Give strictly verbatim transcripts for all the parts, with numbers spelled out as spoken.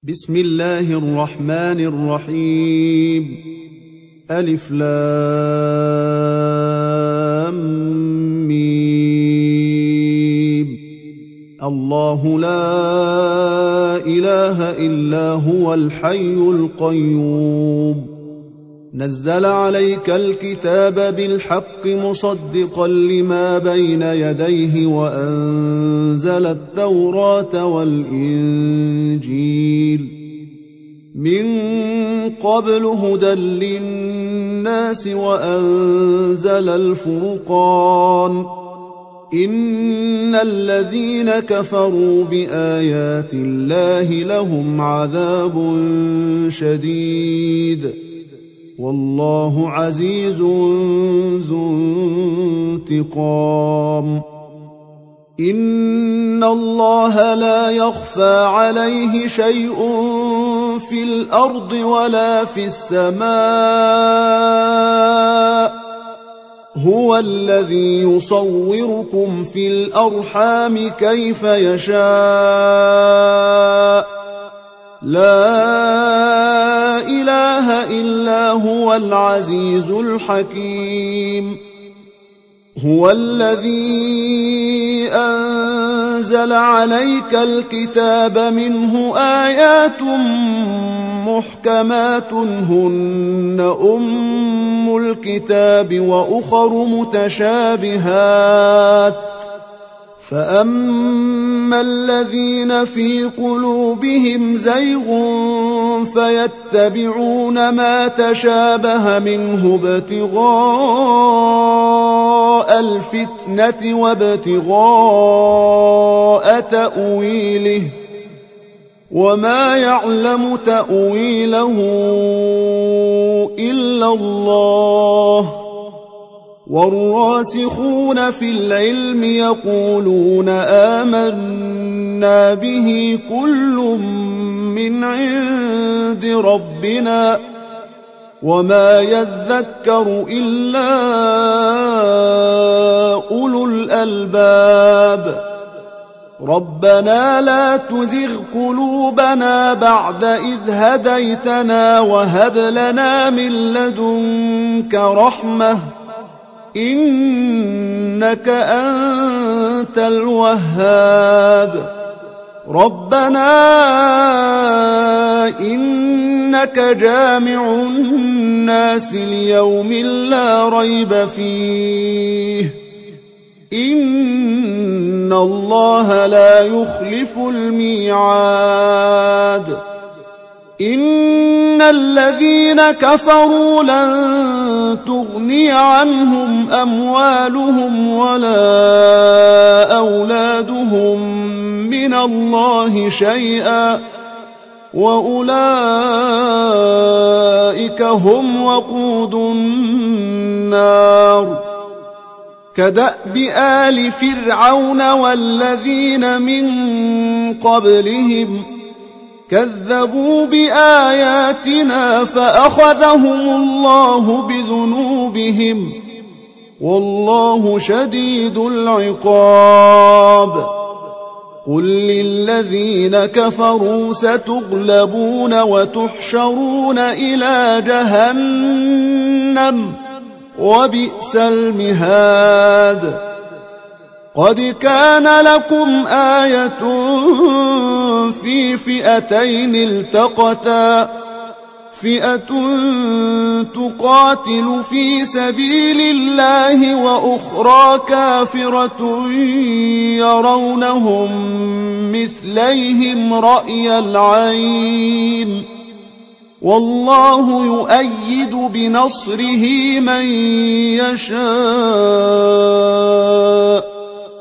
بسم الله الرحمن الرحيم. ألف لام ميم. الله لا إله إلا هو الحي القيوم. نزل عليك الكتاب بالحق مصدقا لما بين يديه وأنزل التوراة والإنجيل من قبل هدى للناس وأنزل الفرقان. إن الذين كفروا بآيات الله لهم عذاب شديد والله عزيز ذو انتقام. إن الله لا يخفى عليه شيء في الأرض ولا في السماء. هو الذي يصوركم في الأرحام كيف يشاء. لا إله إلا هو العزيز الحكيم. هو الذي أنزل عليك الكتاب منه آيات محكمات هن أم الكتاب وأخر متشابهات. فأما الذين في قلوبهم زيغ فيتبعون ما تشابه منه ابتغاء الفتنة وابتغاء تأويله وما يعلم تأويله إلا الله. والراسخون في العلم يقولون آمنا به كل من عند ربنا وما يذكر إلا أولو الألباب. ربنا لا تزغ قلوبنا بعد إذ هديتنا وهب لنا من لدنك رحمة إنك أنت الوهاب. ربنا إنك جامع الناس ليوم لا ريب فيه إن الله لا يخلف الميعاد. إن الذين كفروا لن تغني عنهم أموالهم ولا أولادهم من الله شيئا وأولئك هم وقود النار. كدأب آل فرعون والذين من قبلهم كذبوا بآياتنا فأخذهم الله بذنوبهم والله شديد العقاب. قل للذين كفروا ستغلبون وتحشرون إلى جهنم وبئس المهاد. قد كان لكم آية في فئتين التقتا فئة تقاتل في سبيل الله وأخرى كافرة يرونهم مثليهم رأي العين والله يؤيد بنصره من يشاء.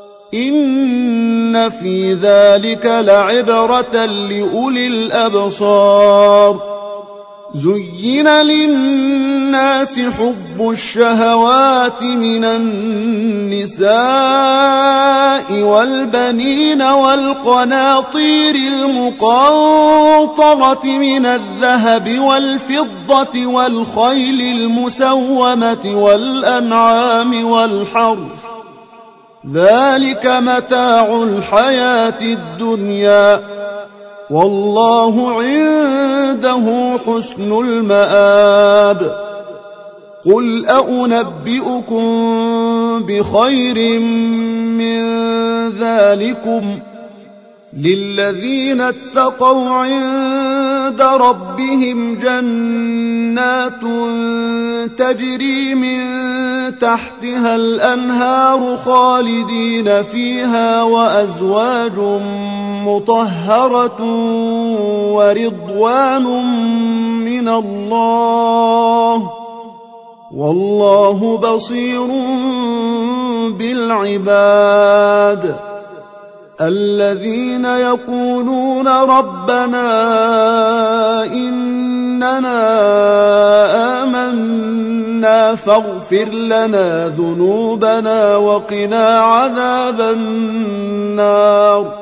إن في ذلك لعبرة لأولي الأبصار. زين للناس حب الشهوات من النساء والبنين والقناطير المقنطرة من الذهب والفضة والخيل المسومة والأنعام والحرث ذلك متاع الحياة الدنيا والله عنده حسن المآب. قل أنبئكم بخير من ذلكم للذين اتقوا عند ربهم جنات تجري من تحتها الأنهار خالدين فيها وأزواج مطهرة ورضوان من الله والله بصير بالعباد. الذين يقولون ربنا إننا آمنا فاغفر لنا ذنوبنا وقنا عذاب النار.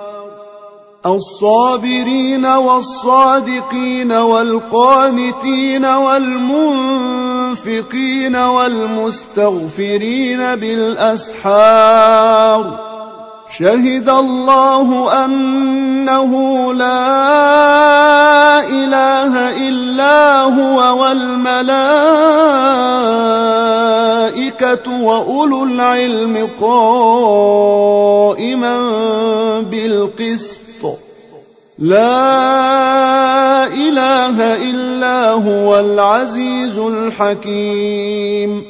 الصابرين والصادقين والقانتين والمنفقين والمستغفرين بالأسحار. شهد الله أنه لا إله إلا هو والملائكة وأولو العلم قائما بالقسط. لا إله إلا هو العزيز الحكيم.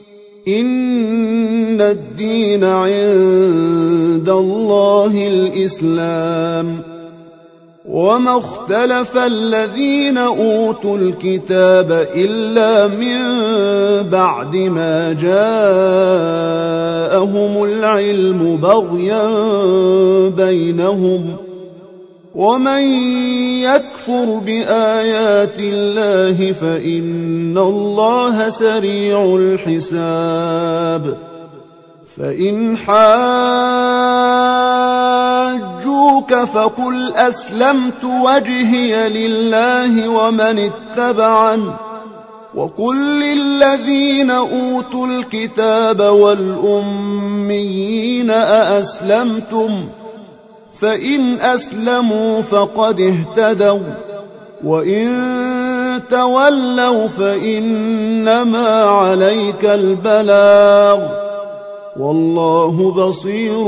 إن الدين عند الله الإسلام. وما اختلف الذين أوتوا الكتاب إلا من بعد ما جاءهم العلم بغيا بينهم ومن يكفر بآيات الله فإن الله سريع الحساب. فإن حاجوك فقل أسلمت وجهي لله ومن اتبعني وقل للذين أوتوا الكتاب والأميين أأسلمتم فإن أسلموا فقد اهتدوا وإن تولوا فإنما عليك البلاغ والله بصير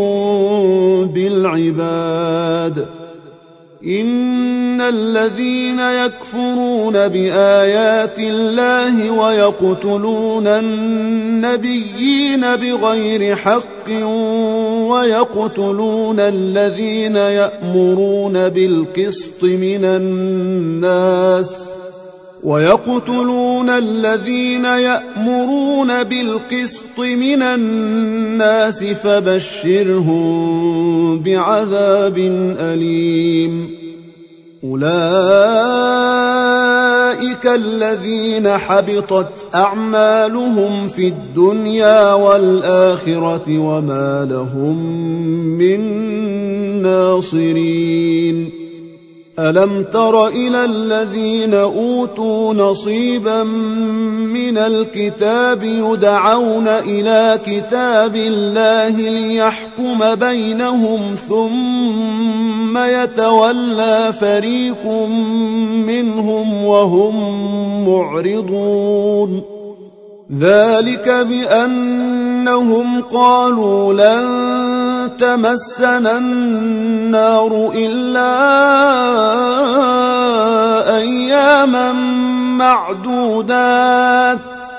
بالعباد. إن الذين يكفرون بآيات الله ويقتلون النبيين بغير حق ويقتلون الذين يأمرون بالقسط من الناس ويقتلون الذين يأمرون بالقسط من الناس فبشرهم بعذاب أليم. أولئك الذين حبطت أعمالهم في الدنيا والآخرة وما لهم من ناصرين. ألم تر إلى الذين أوتوا نصيبا من الكتاب يدعون إلى كتاب الله ليحكم بينهم ثم يتولى فريق منهم وهم معرضون. ذلك بأنهم قالوا لن تمسنا النار إلا أياما معدودات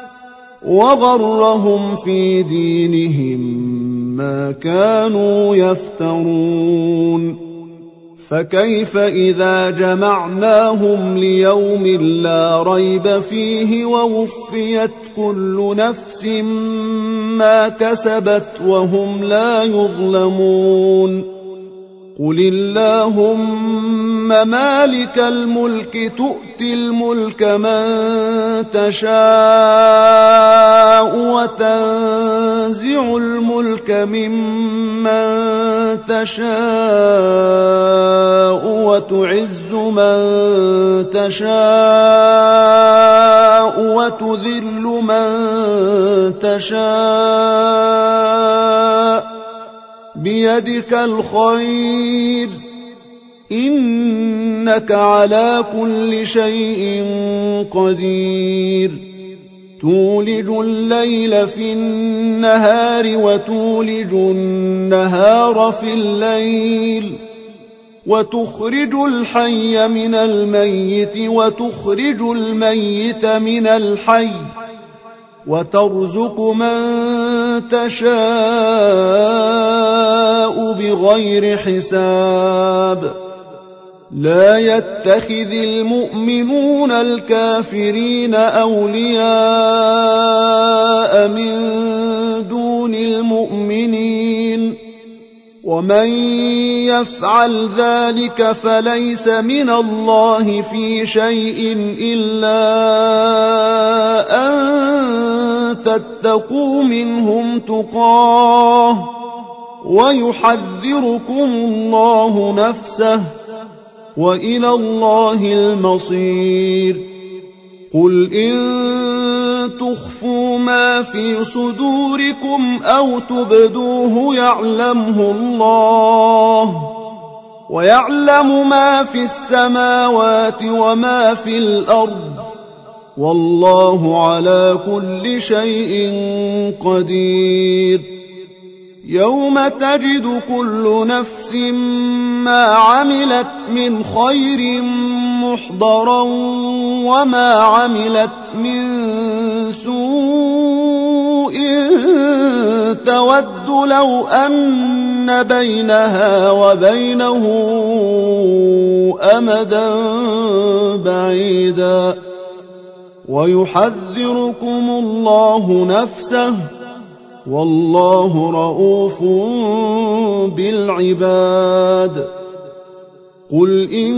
وغرهم في دينهم ما كانوا يفترون. فكيف إذا جمعناهم ليوم لا ريب فيه ووفيت كل نفس ما كسبت وهم لا يظلمون. قل اللهم مالك الملك تؤتي الملك من تشاء وتنزع الملك ممن تشاء وتعز من تشاء وتذل من بيدك الخير إن إنك على كل شيء قدير تولج الليل في النهار وتولج النهار في الليل وتخرج الحي من الميت وتخرج الميت من الحي وترزق من تشاء بغير حساب لا يتخذ المؤمنون الكافرين أولياء من دون المؤمنين ومن يفعل ذلك فليس من الله في شيء إلا أن تتقوا منهم تقاه ويحذركم الله نفسه وإلى الله المصير قل إن تخفوا ما في صدوركم أو تبدوه يعلمه الله ويعلم ما في السماوات وما في الأرض والله على كل شيء قدير يوم تجد كل نفس ما عملت من خير محضرا وما عملت من سوء تود لو أن بينها وبينه أمدا بعيدا ويحذركم الله نفسه والله رؤوف بالعباد قل إن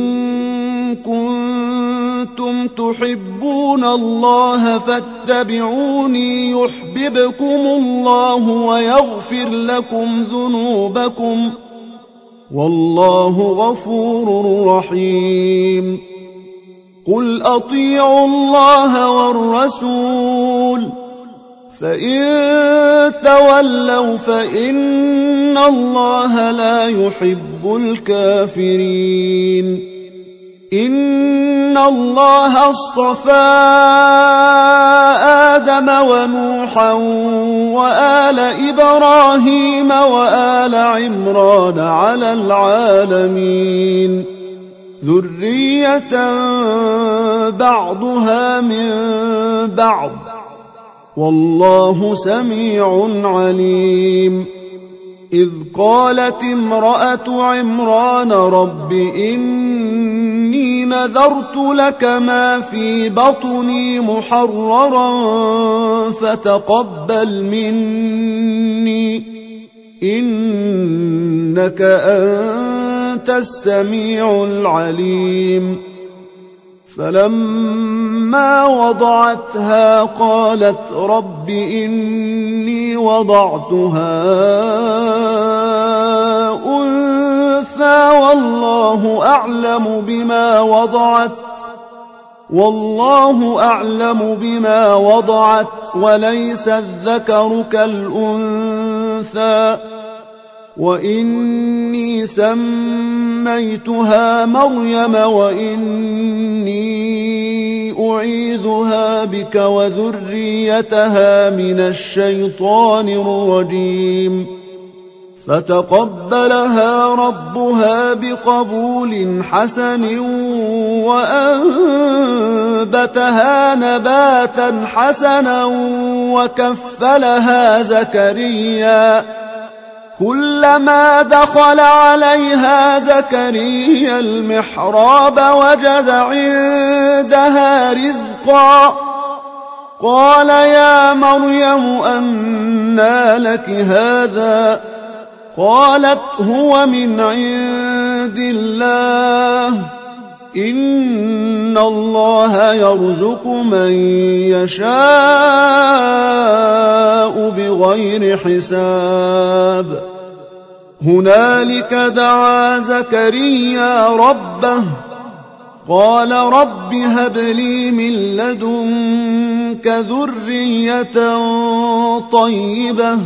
كنتم تحبون الله فاتبعوني يحببكم الله ويغفر لكم ذنوبكم والله غفور رحيم قل أطيعوا الله والرسول فإن تولوا فإن الله لا يحب الكافرين إن الله اصطفى آدم ونوحا وآل إبراهيم وآل عمران على العالمين ذرية بعضها من بعض والله سميع عليم إذ قالت امرأة عمران رب إني نذرت لك ما في بطني محررا فتقبل مني إنك أنت السميع العليم فلما وضعتها قالت رب إني وضعتها أنثى والله أعلم بما وضعت والله أعلم بما وضعت وليس الذكر كالأنثى وإني سميتها مريم وإني أعيذها بك وذريتها من الشيطان الرجيم فتقبلها ربها بقبول حسن وأنبتها نباتا حسنا وكفلها زكريا كلما دخل عليها زكريا المحراب وجد عندها رزقا قال يا مريم أنى لك هذا قالت هو من عند الله إن الله يرزق من يشاء بغير حساب هنالك دعا زكريا ربه قال رب هب لي من لدنك ذرية طيبة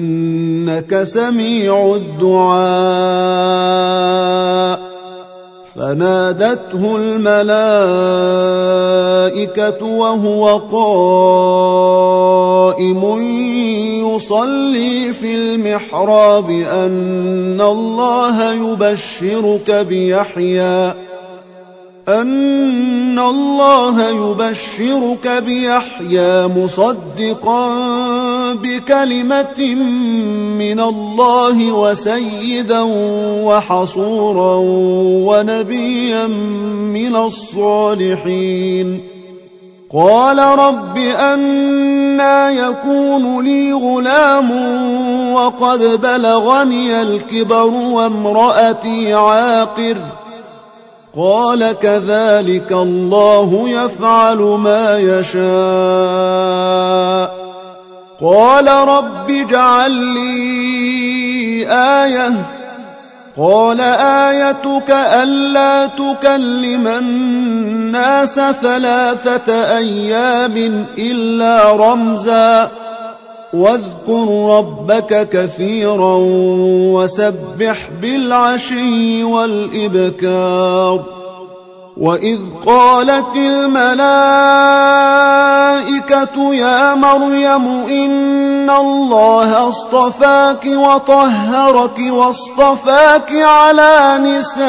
إنك سميع الدعاء فنادته الملائكة وهو قائم يصلي في المحراب أن الله يبشرك بيحيى أن الله يبشرك بيحيى مصدقا بكلمة من الله وسيدا وحصورا ونبيا من الصالحين. قال رب أنى يكون لي غلام وقد بلغني الكبر وامرأتي عاقر. قال كذلك الله يفعل ما يشاء. قال رب اجعل لي آية. قال آيتك ألا تكلم الناس ثلاثة أيام إلا رمزا واذكر ربك كثيرا وسبح بالعشي والإبكار. وإذ قالت الملائكة يا مريم إن الله اصطفاك وطهرك واصطفاك على نساء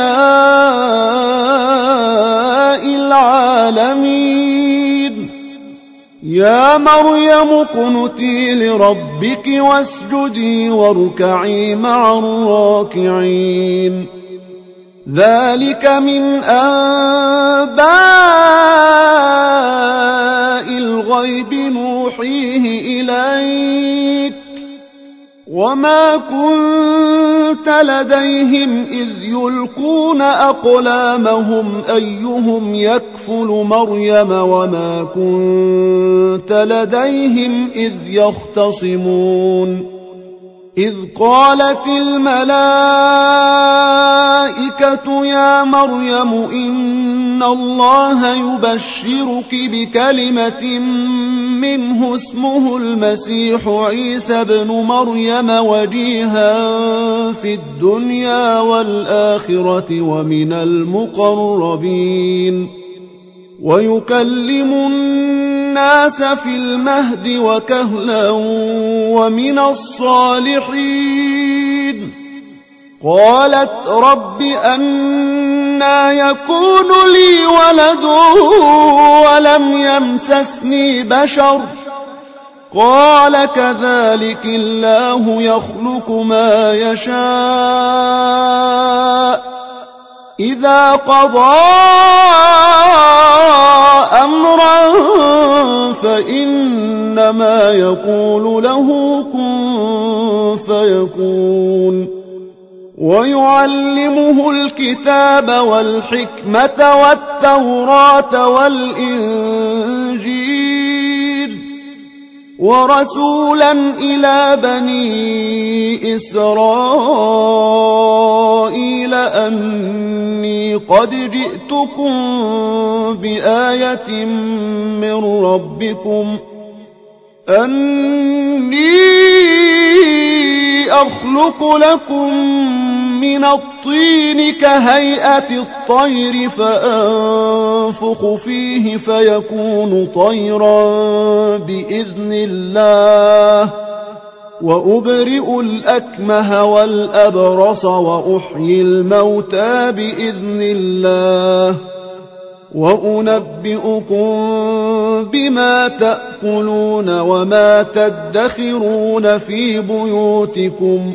العالمين. يا مريم اقنتي لربك واسجدي واركعي مع الراكعين. ذلك من أنباء الغيب نوحيه إليك وما كنت لديهم إذ يلقون أقلامهم أيهم يكفل مريم وما كنت لديهم إذ يختصمون. إذ قالت الملائكة يا مريم إن الله يبشرك بكلمة منه اسمه المسيح عيسى بن مريم وجيها في الدنيا والآخرة ومن المقربين ويكلم الناس في المهد وكهلا ومن الصالحين. قالت رب أنى يكون لي ولد ولم يمسسني بشر. قال كذلك الله يخلق ما يشاء إذا قضى أمرا فإنما يقول له كن فيكون. ويعلمه الكتاب والحكمة والتوراة والإنجيل ورسولا إلى بني إسرائيل أني قد جئتكم بآية من ربكم أني أخلق لكم من الطين كهيئة الطير فأنفخ فيه فيكون طيرا بإذن الله وأبرئ الأكمه والأبرص وأحيي الموتى بإذن الله وأنبئكم بما تأكلون وما تدخرون في بيوتكم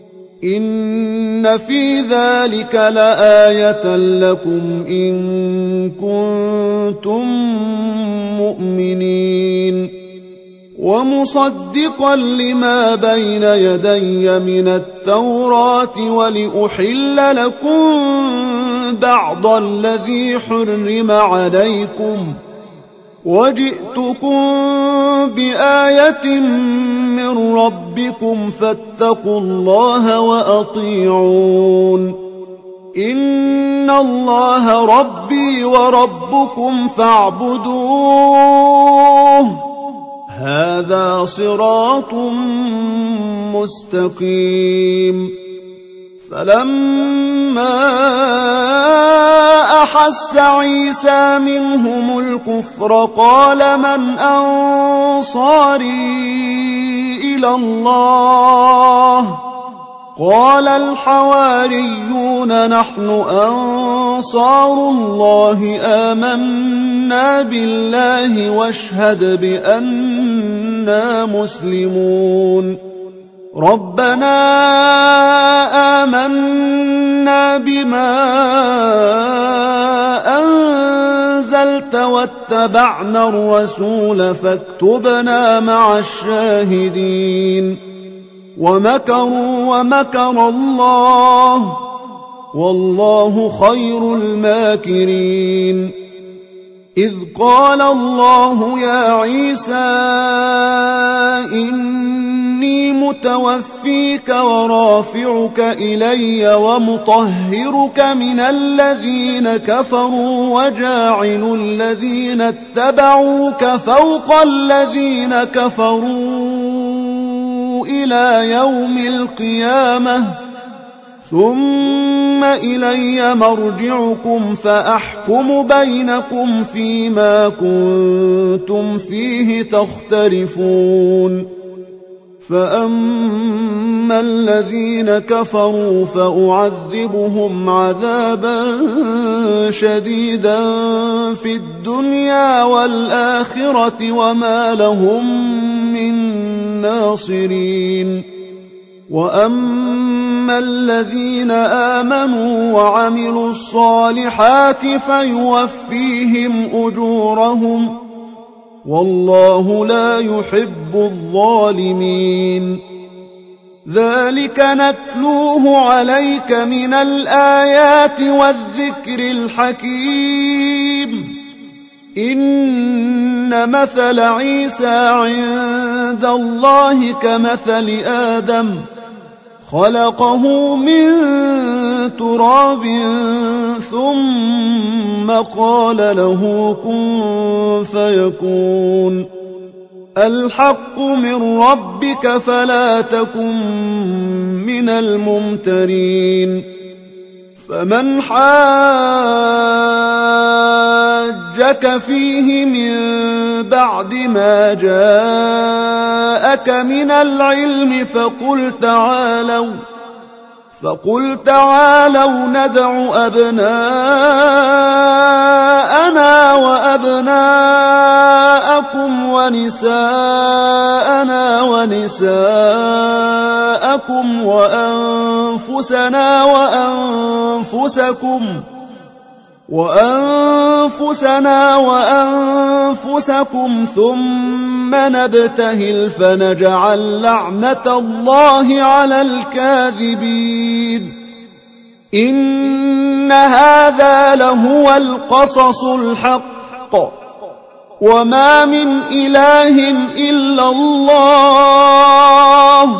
إن في ذلك لآية لكم إن كنتم مؤمنين. ومصدقا لما بين يدي من التوراة ولأحل لكم بعض الذي حرم عليكم وجئتكم بآية من ربكم فاتقوا الله وأطيعون. إن الله ربي وربكم فاعبدوه هذا صراط مستقيم. فلما أحس عيسى منهم الكفر قال من أنصاري إلى الله قال الحواريون نحن أنصار الله آمنا بالله واشهد بأننا مسلمون ربنا آمنا بما أنزلت واتبعنا الرسول فاكتبنا مع الشاهدين ومكروا ومكر الله والله خير الماكرين إذ قال الله يا عيسى إني متوفيك ورافعك إلي ومطهرك من الذين كفروا وجاعل الذين اتبعوك فوق الذين كفروا إلى يوم القيامة ثم إلي مرجعكم فأحكم بينكم فيما كنتم فيه تختلفون فأما الذين كفروا فأعذبهم عذابا شديدا في الدنيا والآخرة وما لهم من ناصرين وأما الذين آمنوا وعملوا الصالحات فيوفيهم أجورهم والله لا يحب الظالمين ذلك نتلوه عليك من الآيات والذكر الحكيم إن مثل عيسى عند الله كمثل آدم خلقه من تراب ثم قال له كن فيكون الحق من ربك فلا تكن من الممترين فمن حاجك فيه من بعد ما جاءك من العلم فقل تعالوا فقل تعالوا ندع أبناءنا وأبناءكم ونساءنا ونساءكم وأنفسنا وأنفسكم وأنفسنا وأنفسكم ثم نبتهل فنجعل لعنة الله على الكاذبين إن هذا لهو القصص الحق وما من إله إلا الله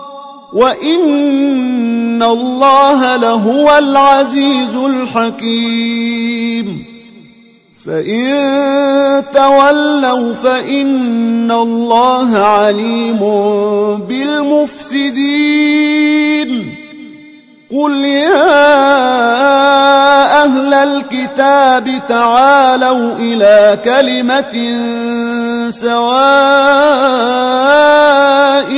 وإن الله لهو العزيز الحكيم فإن تولوا فإن الله عليم بالمفسدين قل يا أهل الكتاب تعالوا إلى كلمة سواء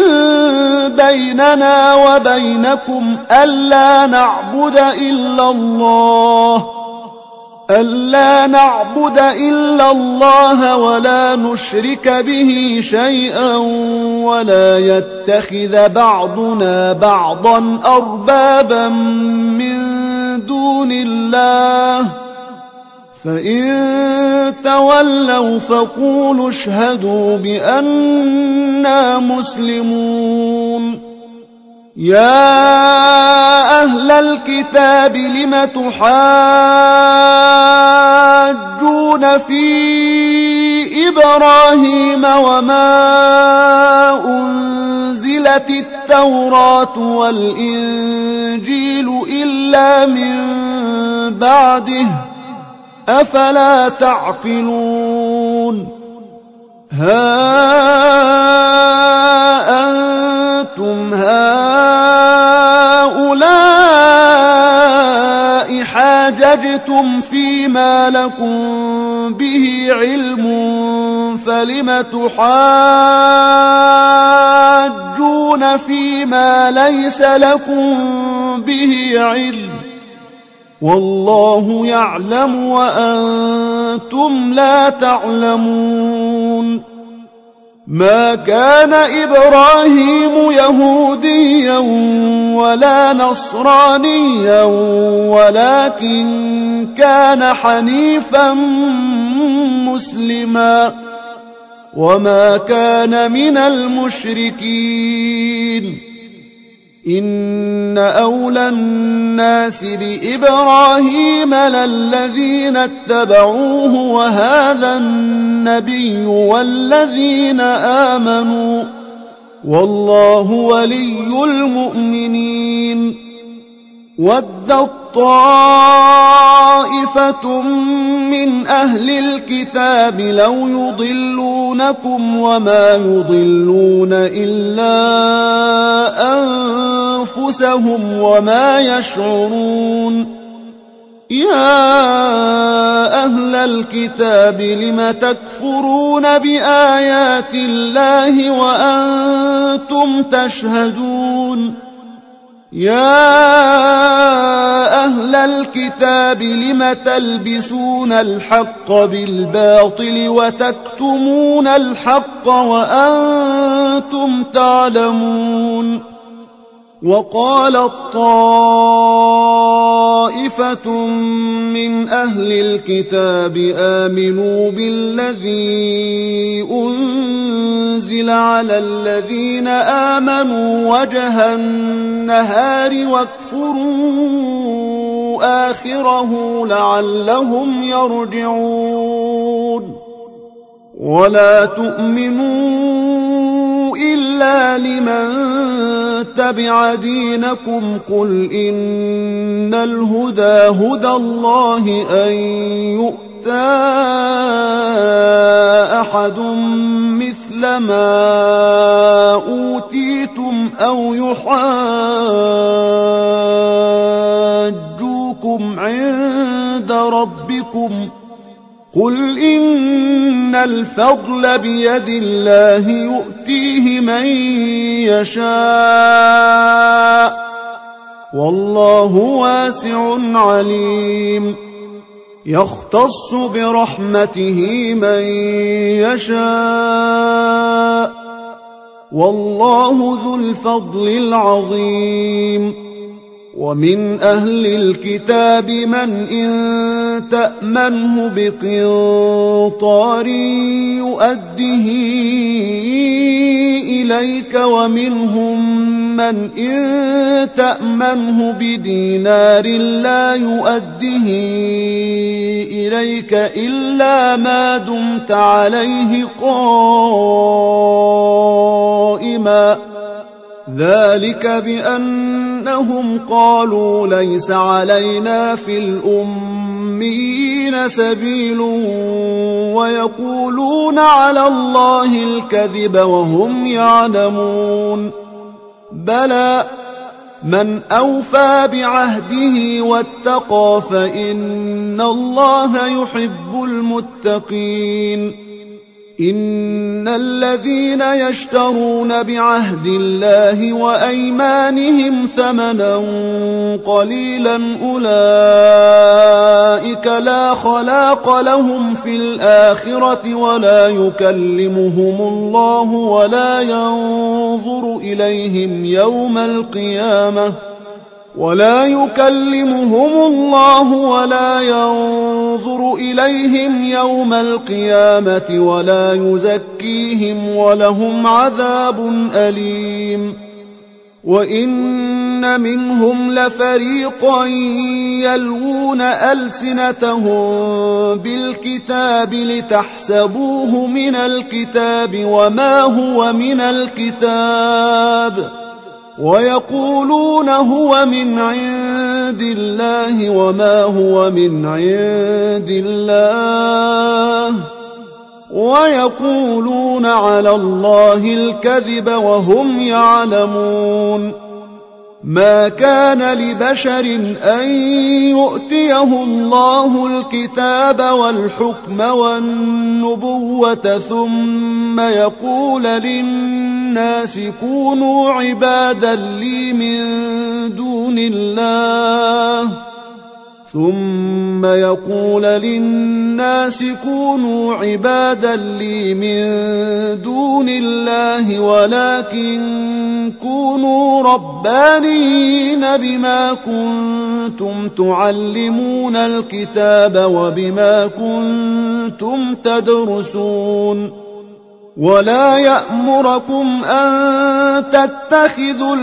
بيننا وبينكم ألا نعبد إلا الله ألا نعبد إلا الله ولا نشرك به شيئا ولا يتخذ بعضنا بعضا أربابا من دون الله فإن تولوا فقولوا اشهدوا بأننا مسلمون يا أهل الكتاب لم تحاجون في إبراهيم وما أنزلت التوراة والإنجيل إلا من بعده أفلا تعقلون ها أنتم هؤلاء هؤلاء حاججتم فيما لكم به علم فلم تحاجون فيما ليس لكم به علم والله يعلم وأنتم لا تعلمون ما كان إبراهيم يهوديا ولا نصرانيا ولكن كان حنيفا مسلما وما كان من المشركين إن أولى الناس بإبراهيم للذين اتبعوه وهذا النبي والذين آمنوا والله ولي المؤمنين ودت طائفة من أهل الكتاب لو يضلونكم وما يضلون إلا أنفسهم وما يشعرون يا أهل الكتاب لم تكفرون بآيات الله وأنتم تشهدون يا أهل الكتاب لم تلبسون الحق بالباطل وتكتمون الحق وأنتم تعلمون وقالت طائفة من أهل الكتاب آمنوا بالذي أنزل على الذين آمنوا وجه النهار واكفروا آخره لعلهم يرجعون ولا تؤمنوا إلا لمن تبع دينكم قل إن الهدى هدى الله أن يؤتى أحد مثل ما أوتيتم أو يحاجوكم عند ربكم قل إن الفضل بيد الله يؤتيه من يشاء والله واسع عليم يختص برحمته من يشاء والله ذو الفضل العظيم ومن أهل الكتاب من إن تأمنه بقنطار يؤده إليك ومنهم من إن تأمنه بدينار لا يؤده إليك إلا ما دمت عليه قائما ذلك بأنهم قالوا ليس علينا في الأميين سبيل ويقولون على الله الكذب وهم يعلمون بلى من أوفى بعهده واتقى فإن الله يحب المتقين إن الذين يشترون بعهد الله وأيمانهم ثمنا قليلا أولئك لا خلاق لهم في الآخرة ولا يكلمهم الله ولا ينظر إليهم يوم القيامة ولا يكلمهم الله ولا ينظر إليهم يوم القيامة ولا يزكيهم ولهم عذاب أليم وإن منهم لفريقا يلوون ألسنتهم بالكتاب لتحسبوه من الكتاب وما هو من الكتاب ويقولون هو من عند الله وما هو من عند الله ويقولون على الله الكذب وهم يعلمون ما كان لبشر أن يؤتيه الله الكتاب والحكم والنبوة ثم يقول للناس كونوا عبادا لي من دون الله ثم يقول للناس كونوا عبادا لي من دون الله ولكن كونوا ربانيين بما كنتم تعلمون الكتاب وبما كنتم تدرسون ولا يأمركم أن تتخذوا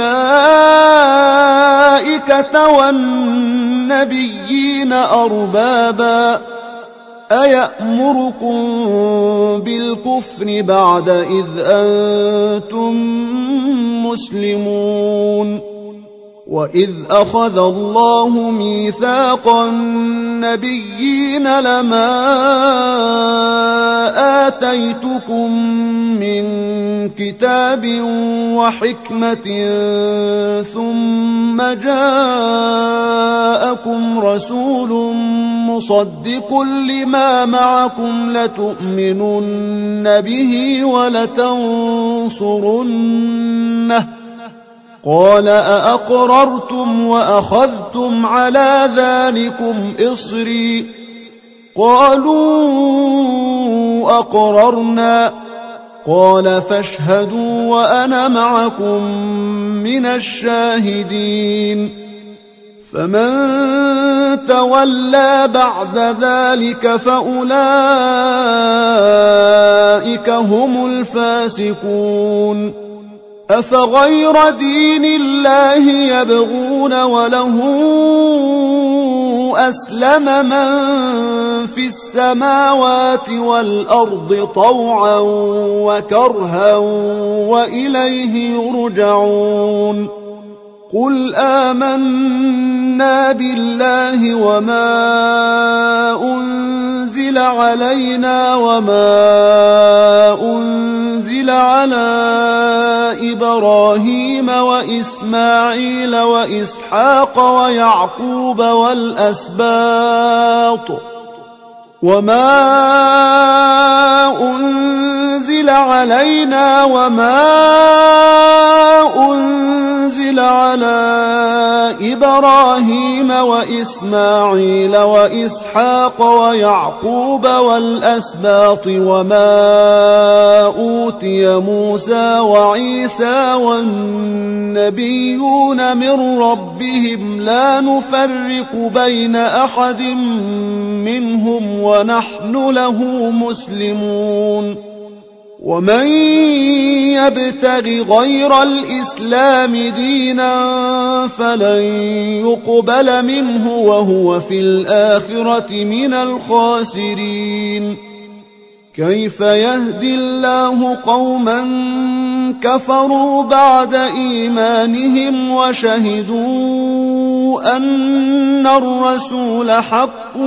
الملائكة والنبيين أربابا أيأمركم بالكفر بعد إذ أنتم مسلمون وإذ أخذ الله ميثاق النبيين لما آتيتكم من كتاب وحكمة ثم جاءكم رسول مصدق لما معكم لتؤمنن به ولتنصرنه قال أأقررتم وأخذتم على ذلكم إصري قالوا أقررنا قال فاشهدوا وأنا معكم من الشاهدين فمن تولى بعد ذلك فأولئك هم الفاسقون أفغير دين الله يبغون وله أسلم من في السماوات والأرض طوعا وكرها وإليه يرجعون قل آمنا بالله وما أنزل علينا وما أنزل على إبراهيم وإسماعيل وإسحاق ويعقوب والأسباط وما أنزل علينا وما أنزل على إبراهيم وإسماعيل وإسحاق ويعقوب والأسباط وما أوتي موسى وعيسى والنبيون من ربهم لا نفرق بين أحد منهم ونحن له مسلمون ومن يبتغ غير الإسلام دينا فلن يقبل منه وهو في الآخرة من الخاسرين كيف يهدي الله قوما كفروا بعد إيمانهم وشهدوا أن الرسول حق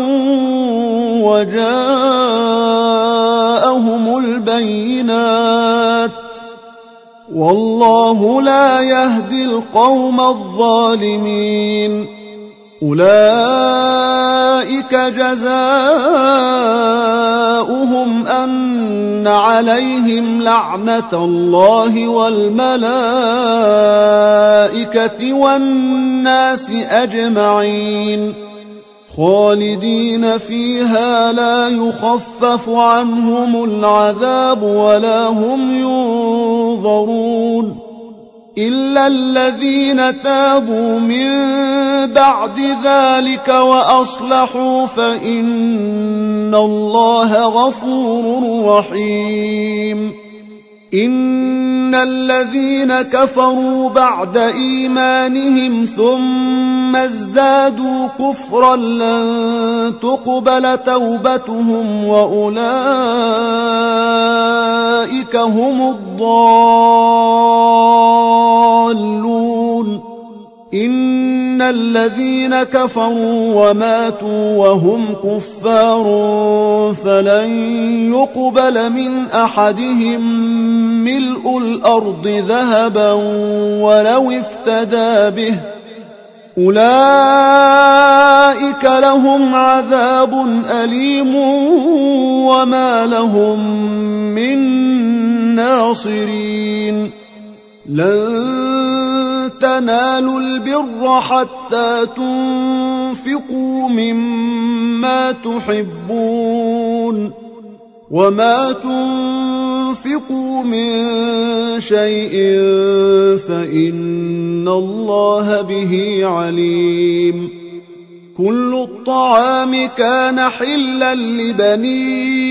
وجاءهم البينات والله لا يهدي القوم الظالمين أولئك جزاؤهم أن عليهم لعنة الله والملائكة والناس أجمعين خالدين فيها لا يخفف عنهم العذاب ولا هم ينظرون إلا الذين تابوا من بعد ذلك وأصلحوا فإن الله غفور رحيم إن الذين كفروا بعد إيمانهم ثم ازدادوا كفرا لن تقبل توبتهم وأولئك هم الضالون إن الذين كفروا وماتوا وهم كفار فلن يقبل من أحدهم ملء الأرض ذهبا ولو افتدى به أولئك لهم عذاب أليم وما لهم من ناصرين لن تنالوا البر حتى تنفقوا مما تحبون وما تنفقوا من شيء فإن الله به عليم كل الطعام كان حلا لبني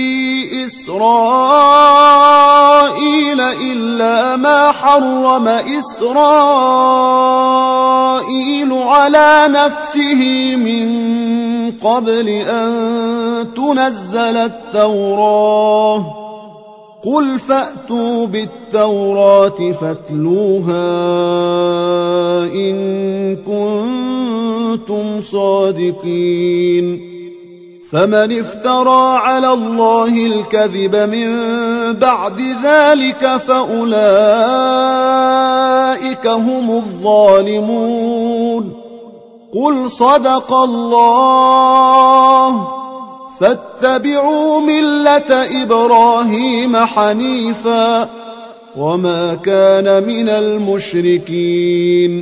إسرائيل إلا ما حرم إسرائيل على نفسه من قبل أن تنزل التوراة قل فأتوا بالتوراة فاتلوها إن كنتم صادقين فمن افترى على الله الكذب من بعد ذلك فأولئك هم الظالمون قل صدق الله فاتبعوا ملة إبراهيم حنيفا وما كان من المشركين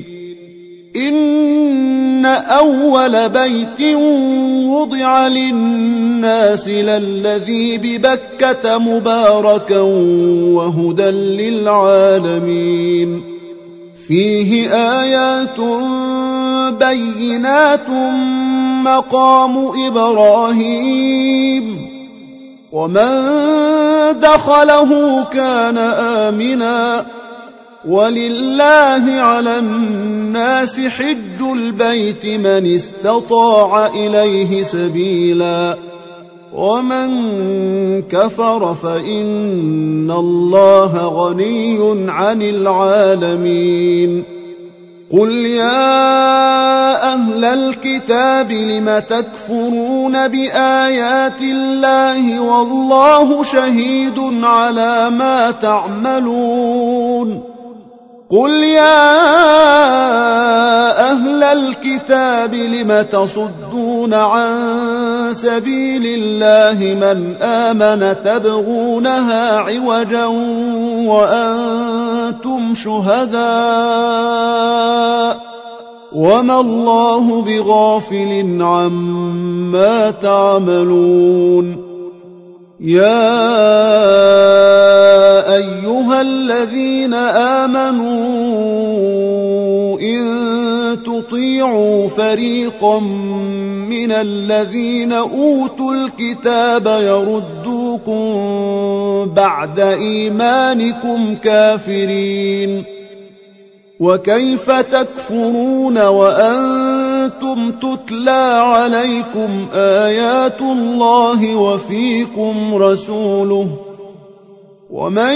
إن أول بيت وضع للناس للذي ببكة مباركا وهدى للعالمين فيه آيات بينات مقام إبراهيم ومن دخله كان آمنا ولله على الناس حج البيت من استطاع إليه سبيلا ومن كفر فإن الله غني عن العالمين قل يا أهل الكتاب لم تكفرون بآيات الله والله شهيد على ما تعملون قل يا أهل الكتاب لم تصدون عن سبيل الله من آمن تبغونها عوجا وأنتم شهداء وما الله بغافل عما تعملون يا أيها الذين آمنوا إن تطيعوا فريقا من الذين أوتوا الكتاب يردوكم بعد إيمانكم كافرين وكيف تكفرون وأنتم تتلى عليكم آيات الله وفيكم رسوله ومن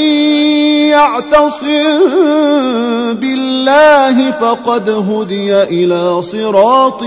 يعتصم بالله فقد هدي إلى صراط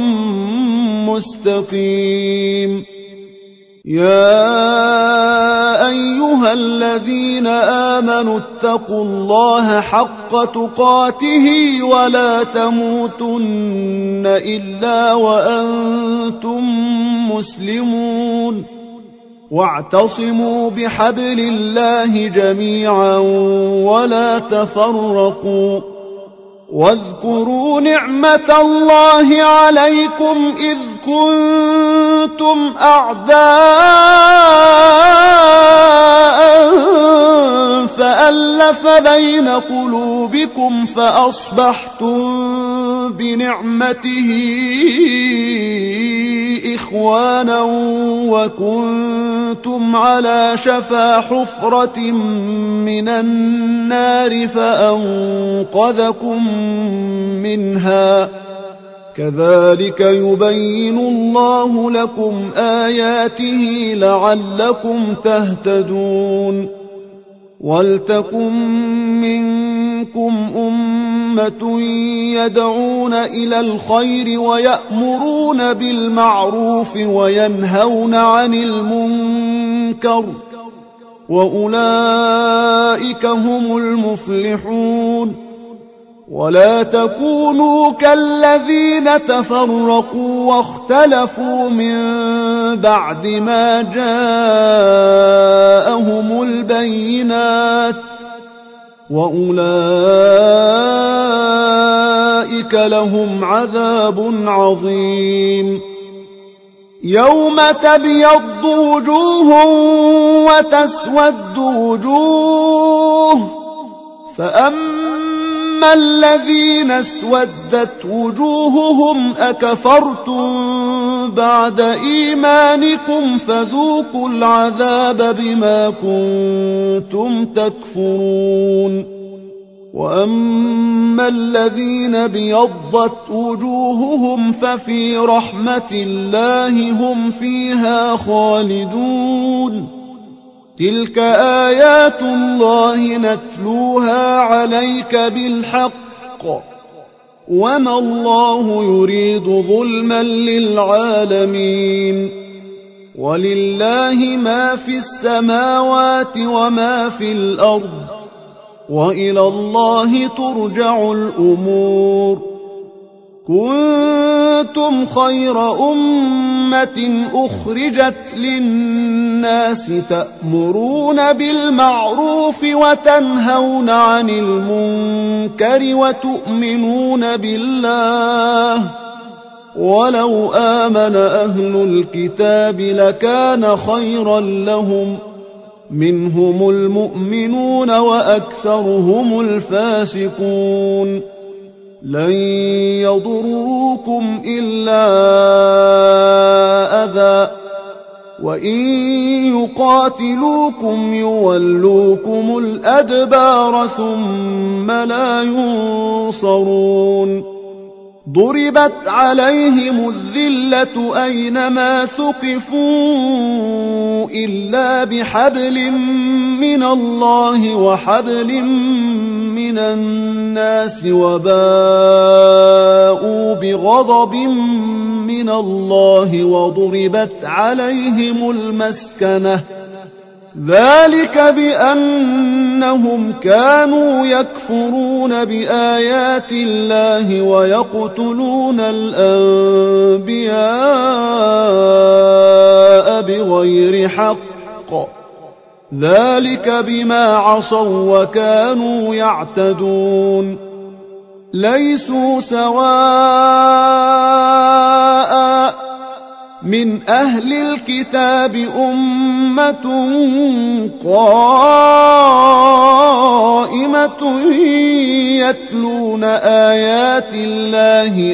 مستقيم يا أيها الذين آمنوا اتقوا الله حق تقاته ولا تموتن إلا وأنتم مسلمون واعتصموا بحبل الله جميعا ولا تفرقوا واذكروا نعمة الله عليكم إذ كنتم أعداء فألف بين قلوبكم فأصبحتم بنعمته إخوانا وكنتم على شفا حفرة من النار فأنقذكم منها كذلك يبين الله لكم آياته لعلكم تهتدون ولتكن منكم أمة يدعون إلى الخير ويأمرون بالمعروف وينهون عن المنكر وأولئك هم المفلحون. ولا تكونوا كالذين تفرقوا واختلفوا من بعد ما جاءهم البينات، وأولئك لهم عذاب عظيم. يوم تبيض وجوه وتسود وجوه، فأما الذين اسودت وجوههم أكفرتم بعد إيمانكم فذوقوا العذاب بما كنتم تكفرون. وأما الذين ابيضت وجوههم ففي رحمة الله هم فيها خالدون. تلك آيات الله نتلوها عليك بالحق، وما الله يريد ظلما للعالمين. ولله ما في السماوات وما في الأرض، وإلى الله ترجع الأمور. كنتم خير أمة أخرجت للناس تأمرون بالمعروف وتنهون عن المنكر وتؤمنون بالله، ولو آمن أهل الكتاب لكان خيرا لهم، منهم المؤمنون وأكثرهم الفاسقون. لن يضروكم إلا أذى، وإن يقاتلوكم يولوكم الأدبار ثم لا ينصرون. ضربت عليهم الذلة أينما ثقفوا إلا بحبل من الله وحبل من الناس، وباءوا بغضب من الله وضربت عليهم المسكنة، ذلك بأنهم كانوا يكفرون بآيات الله ويقتلون الأنبياء بغير حق، ذلك بما عصوا وكانوا يعتدون. ليسوا سواء من أهل الكتاب أمة قائمة يتلون آيات الله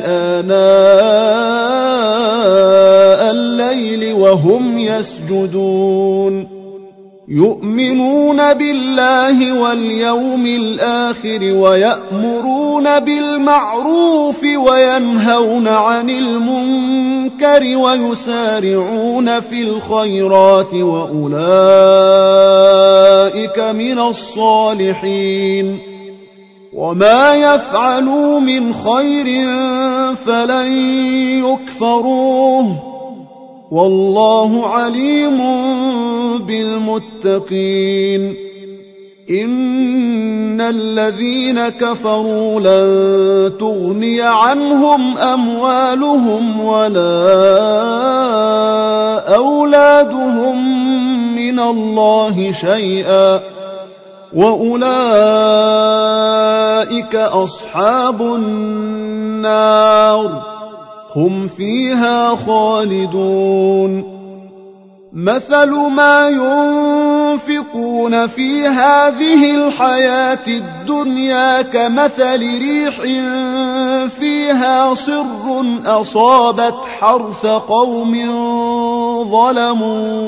آناء الليل وهم يسجدون، يؤمنون بالله واليوم الآخر ويأمرون بالمعروف وينهون عن المنكر ويسارعون في الخيرات، وأولئك من الصالحين. وما يفعلوا من خير فلن يكفروه، والله عليم بالمتقين. إن الذين كفروا لن تغني عنهم أموالهم ولا أولادهم من الله شيئا، وأولئك أصحاب النار هم فيها خالدون. مثل ما ينفقون في هذه الحياة الدنيا كمثل ريح فيها صر أصابت حرث قوم ظلموا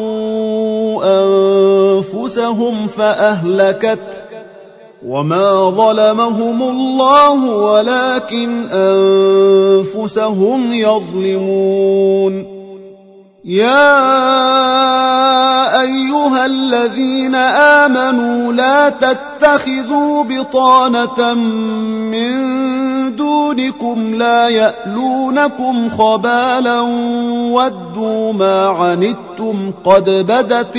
أنفسهم فأهلكته، وما ظلمهم الله ولكن أنفسهم يظلمون. يا أيها الذين آمنوا لا تتخذوا بطانة من دونكم لا يألونكم خبالا ودوا ما عنتم قد بدت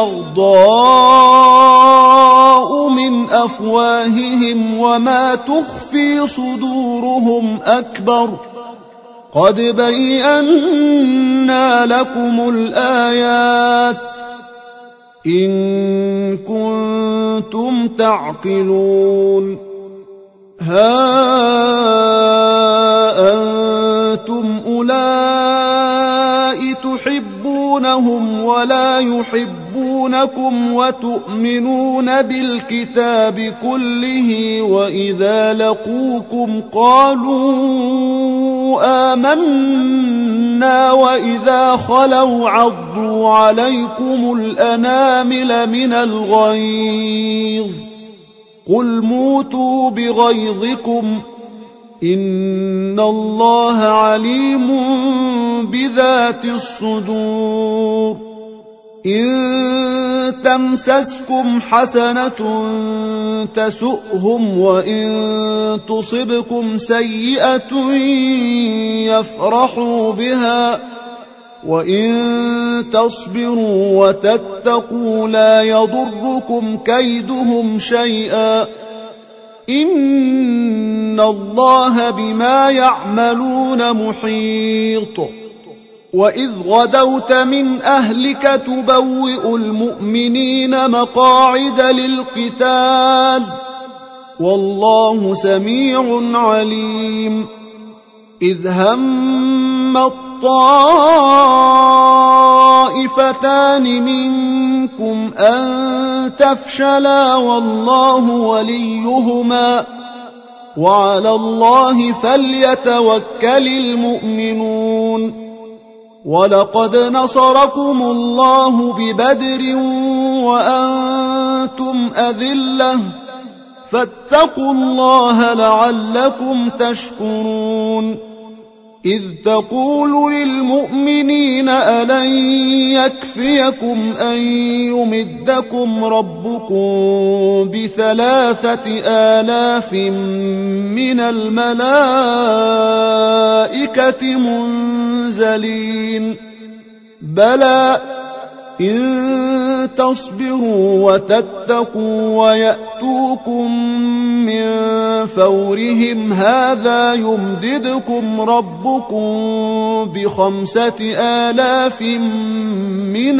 البغضاء من أفواههم وما تخفي صدورهم أكبر قد بينا لكم الآيات إن كنتم تعقلون ها أنتم أولئك تحبونهم ولا يحبونكم وتؤمنون بالكتاب كله وإذا لقوكم قالوا آمنا وإذا خلوا عضوا عليكم الأنامل من الغيظ قل موتوا بغيظكم إن الله عليم بذات الصدور إن تمسسكم حسنة تسؤهم وإن تصبكم سيئة يفرحوا بها وإن تصبروا وتتقوا لا يضركم كيدهم شيئا إن الله بما يعملون محيط وإذ غدوت من أهلك تبوئ المؤمنين مقاعد للقتال والله سميع عليم إذ هم الطائفتان منكم أن تفشلا والله وليهما وعلى الله فليتوكل المؤمنون ولقد نصركم الله ببدر وأنتم أذلة فاتقوا الله لعلكم تشكرون إذ تقول للمؤمنين ألن يكفيكم أن يمدكم ربكم بثلاثة آلاف من الملائكة منزلين بلى إن تصبروا وتتقوا ويأتوكم من فورهم هذا يمددكم ربكم بخمسة آلاف من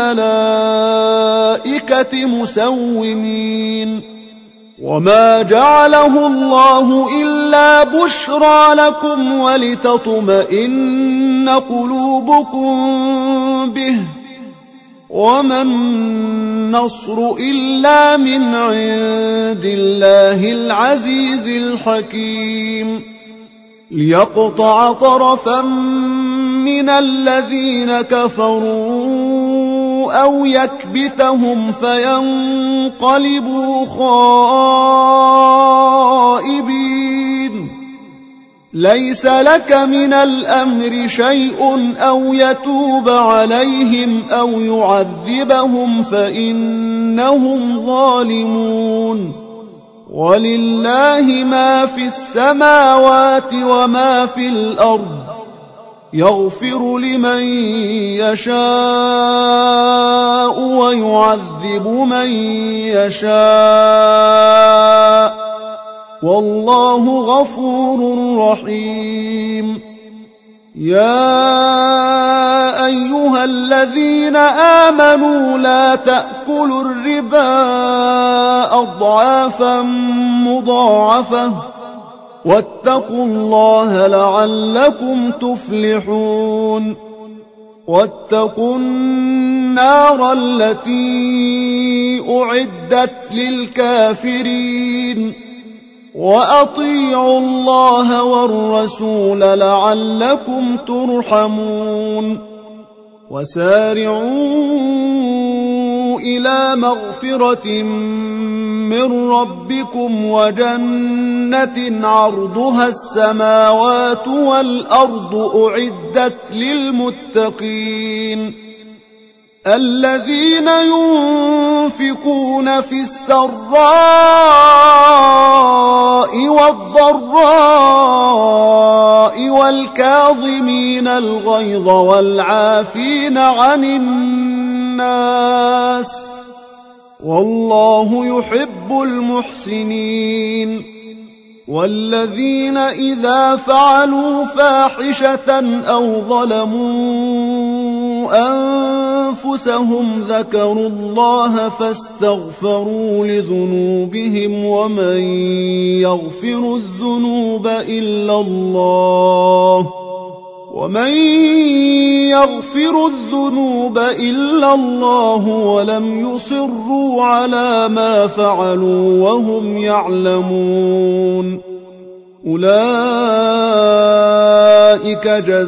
الملائكة مسومين وما جعله الله إلا بشرى لكم ولتطمئن قلوبكم به وما النصر إلا من عند الله العزيز الحكيم ليقطع طرفا من الذين كفروا أو يكبتهم فينقلبوا خائبين ليس لك من الأمر شيء أو يتوب عليهم أو يعذبهم فإنهم ظالمون ولله ما في السماوات وما في الأرض يغفر لمن يشاء ويعذب من يشاء والله غفور رحيم يا أيها الذين آمنوا لا تأكلوا الربا أضعافا مضاعفة واتقوا الله لعلكم تفلحون واتقوا النار التي أعدت للكافرين وأطيعوا الله والرسول لعلكم ترحمون وسارعوا إلى مغفرة من ربكم وجنة عرضها السماوات والأرض أعدت للمتقين الذين ينفقون في السراء والضراء والكاظمين الغيظ والعافين عن الناس والله يحب المحسنين. والذين إذا فعلوا فاحشة أو ظلموا أنفسهم ذكروا الله فاستغفروا لذنوبهم ومن يغفر الذنوب إلا الله ومن يغفر الذنوب إلا الله ولم يصروا على ما فعلوا وهم يعلمون أولئك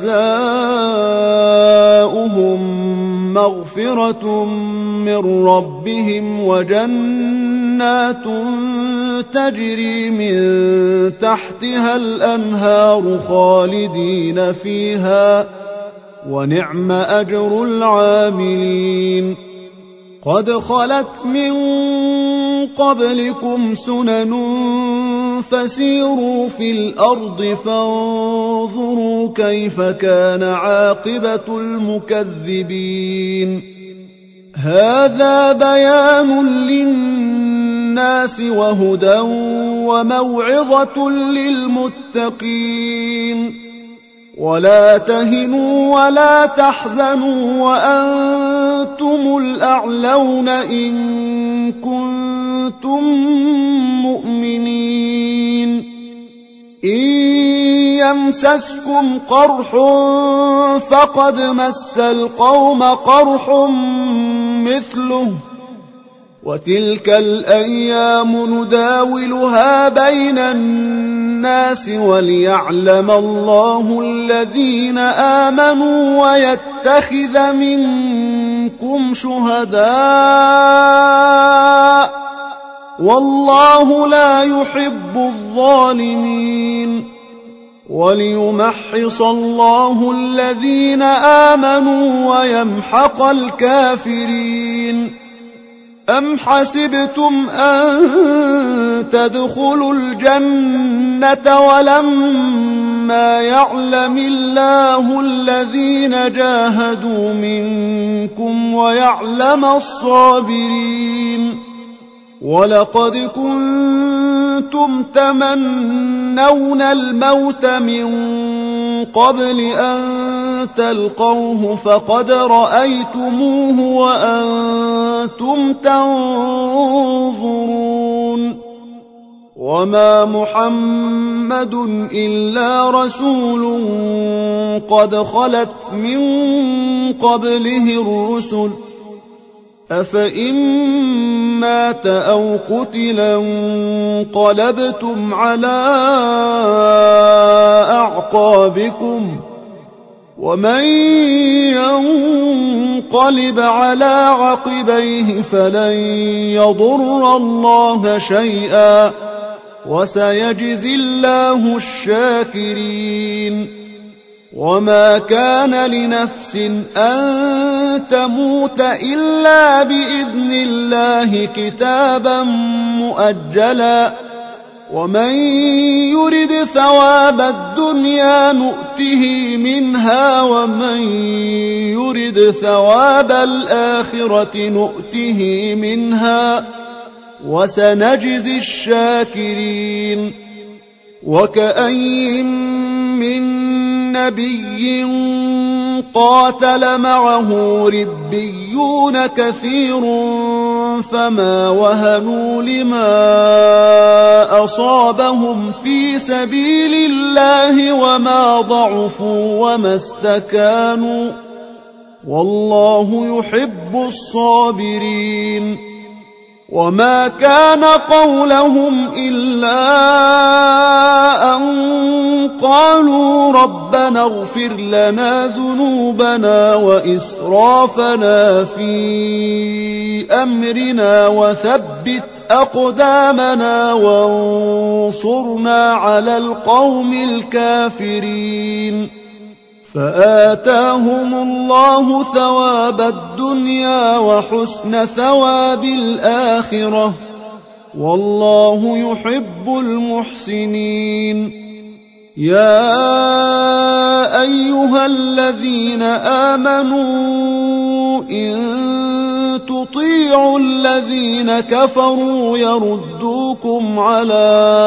جزاؤهم مغفرة من ربهم وجنات تجري من تحتها الأنهار خالدين فيها ونعم أجر العاملين. قد خلت من قبلكم سنن فسيروا في الأرض فانظروا كيف كان عاقبة المكذبين. هذا بيان للناس وهدى وموعظة للمتقين. ولا تهنوا ولا تحزنوا وأنتم الأعلون إن كنتم مؤمنين. إن يمسسكم قرح فقد مس القوم قرح مثله وتلك الأيام نداولها بين الناس وليعلم الله الذين آمنوا ويتخذ منكم شهداء والله لا يحب الظالمين. وليمحص الله الذين آمنوا ويمحق الكافرين. أم حسبتم أن تدخلوا الجنة ولما يعلم الله الذين جاهدوا منكم ويعلم الصابرين. ولقد كنتم تمنون الموت من قبل أن تلقوه فقد رأيتموه وأنتم تنظرون. وما محمد إلا رسول قد خلت من قبله الرسل أفإن مات أو قتلا انقلبتم على أعقابكم ومن ينقلب على عقبيه فلن يضر الله شيئا وسيجزي الله الشاكرين. وما كان لنفس أن تموت إلا بإذن الله كتابا مؤجلا ومن يرد ثواب الدنيا نؤته منها ومن يرد ثواب الآخرة نؤته منها وسنجزي الشاكرين. وكأين من نبي قاتل معه ربيون كثير فما وهنوا لما أصابهم في سبيل الله وما ضعفوا وما استكانوا والله يحب الصابرين. وما كان قولهم إلا أن قالوا ربنا اغفر لنا ذنوبنا وإسرافنا في أمرنا وثبت أقدامنا وانصرنا على القوم الكافرين. فآتاهم الله ثواب الدنيا وحسن ثواب الآخرة والله يحب المحسنين. يا أيها الذين آمنوا إن تطيعوا الذين كفروا يردوكم على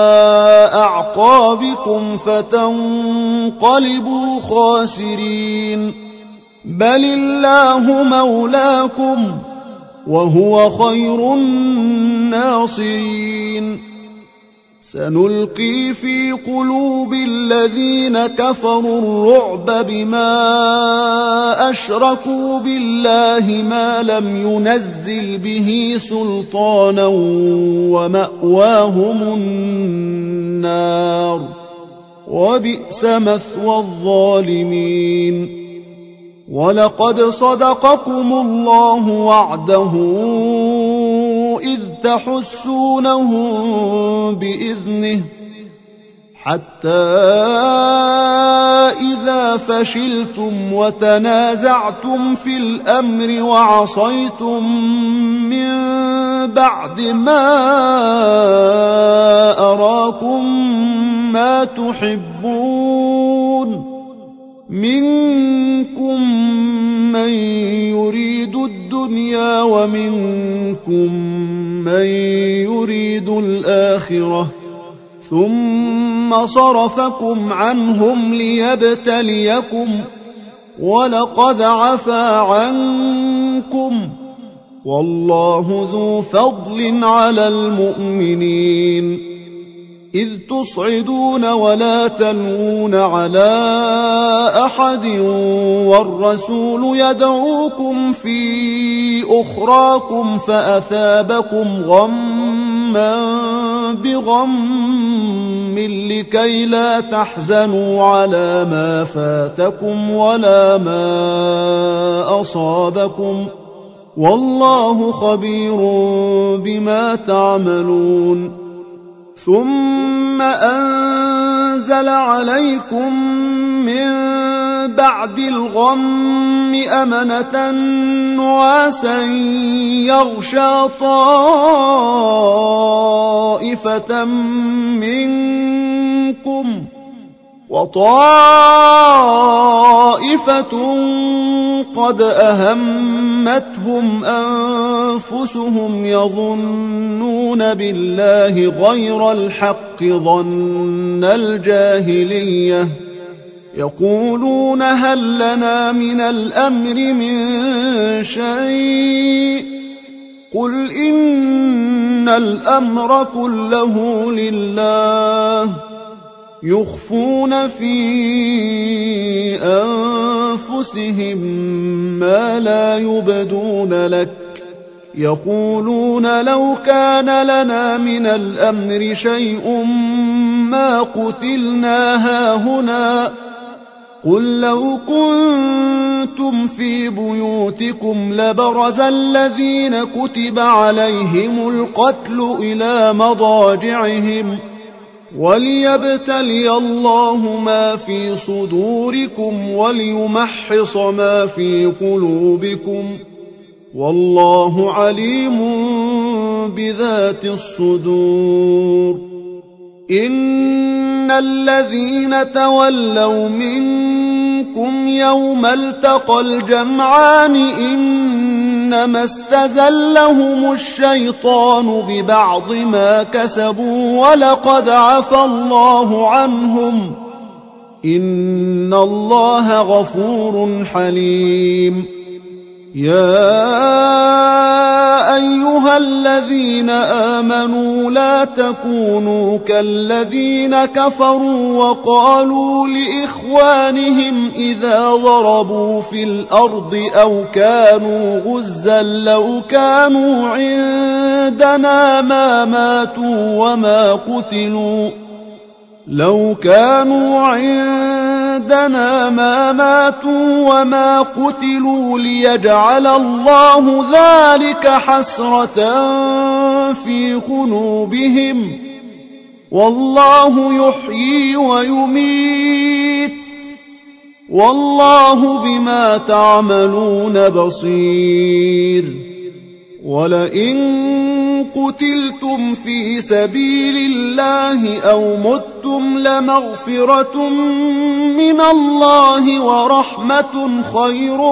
أعقابكم فتنقلبوا خاسرين. بل الله مولاكم وهو خير الناصرين. سنلقي في قلوب الذين كفروا الرعب بما أشركوا بالله ما لم ينزل به سلطانا ومأواهم النار وبئس مثوى الظالمين. ولقد صدقكم الله وعده إذ تحسونهم بإذنه حتى إذا فشلتم وتنازعتم في الأمر وعصيتم من بعد ما أراكم ما تحبون منكم من يريد الدنيا ومنكم من يريد الآخرة ثم صرفكم عنهم ليبتليكم ولقد عفا عنكم والله ذو فضل على المؤمنين. إذ تصعدون ولا تلوون على أحد والرسول يدعوكم في أخراكم فأثابكم غما بغم لكي لا تحزنوا على ما فاتكم ولا ما أصابكم والله خبير بما تعملون. ثم أنزل عليكم من بعد الغم أمنة نعاسا يغشى طائفة منكم وطائفة قد أهمتهم أنفسهم يظنون بالله غير الحق ظن الجاهلية يقولون هل لنا من الأمر من شيء قل إن الأمر كله لله يخفون في أنفسهم ما لا يبدون لك يقولون لو كان لنا من الأمر شيء ما قتلنا هاهنا قل لو كنتم في بيوتكم لبرز الذين كتب عليهم القتل إلى مضاجعهم وليبتلي الله ما في صدوركم وليمحص ما في قلوبكم والله عليم بذات الصدور. إن الذين تولوا منكم يوم التقى الجمعان إنما استزلهم الشيطان ببعض ما كسبوا ولقد عفى الله عنهم إن الله غفور حليم. يا أيها الذين آمنوا لا تكونوا كالذين كفروا وقالوا لإخوانهم إذا ضربوا في الأرض أو كانوا غزا لو كانوا عندنا ما ماتوا وما قتلوا لو كانوا عندنا ما ماتوا وما قتلوا ليجعل الله ذلك حسرة في قلوبهم والله يحيي ويميت والله بما تعملون بصير. ولئن قتلتم في سبيل الله أو متم لمغفرة من الله ورحمة خير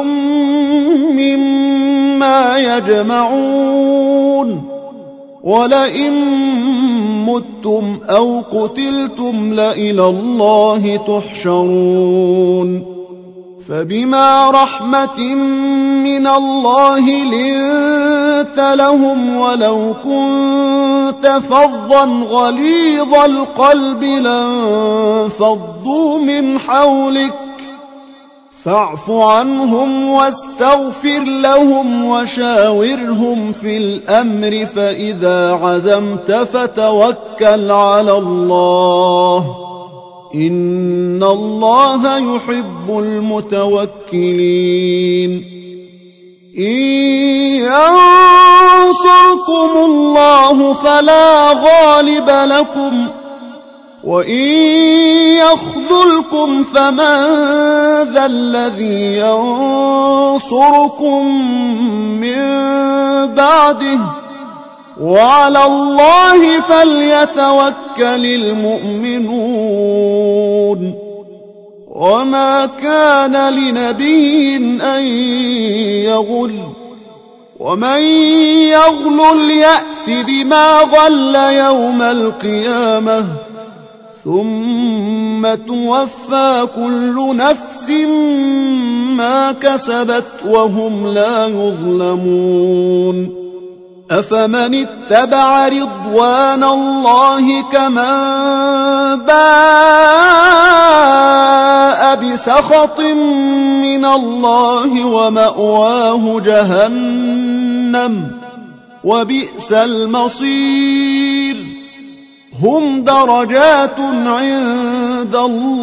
مما يجمعون. ولئن متم أو قتلتم لإلى الله تحشرون. فبما رحمة من الله لنت لهم ولو كنت فظا غليظ القلب لانفضوا من حولك فاعف عنهم واستغفر لهم وشاورهم في الأمر فإذا عزمت فتوكل على الله إن الله يحب المتوكلين. إن ينصركم الله فلا غالب لكم وإن يخذلكم فمن ذا الذي ينصركم من بعده وعلى الله فليتوكل المؤمنون. وما كان لنبي أن يغل ومن يغلل يأت بما غل يوم القيامة ثم توفى كل نفس ما كسبت وهم لا يظلمون. أفمن اتبع رضوان الله كمن باء بسخط من الله ومأواه جهنم وبئس المصير. هم درجات عند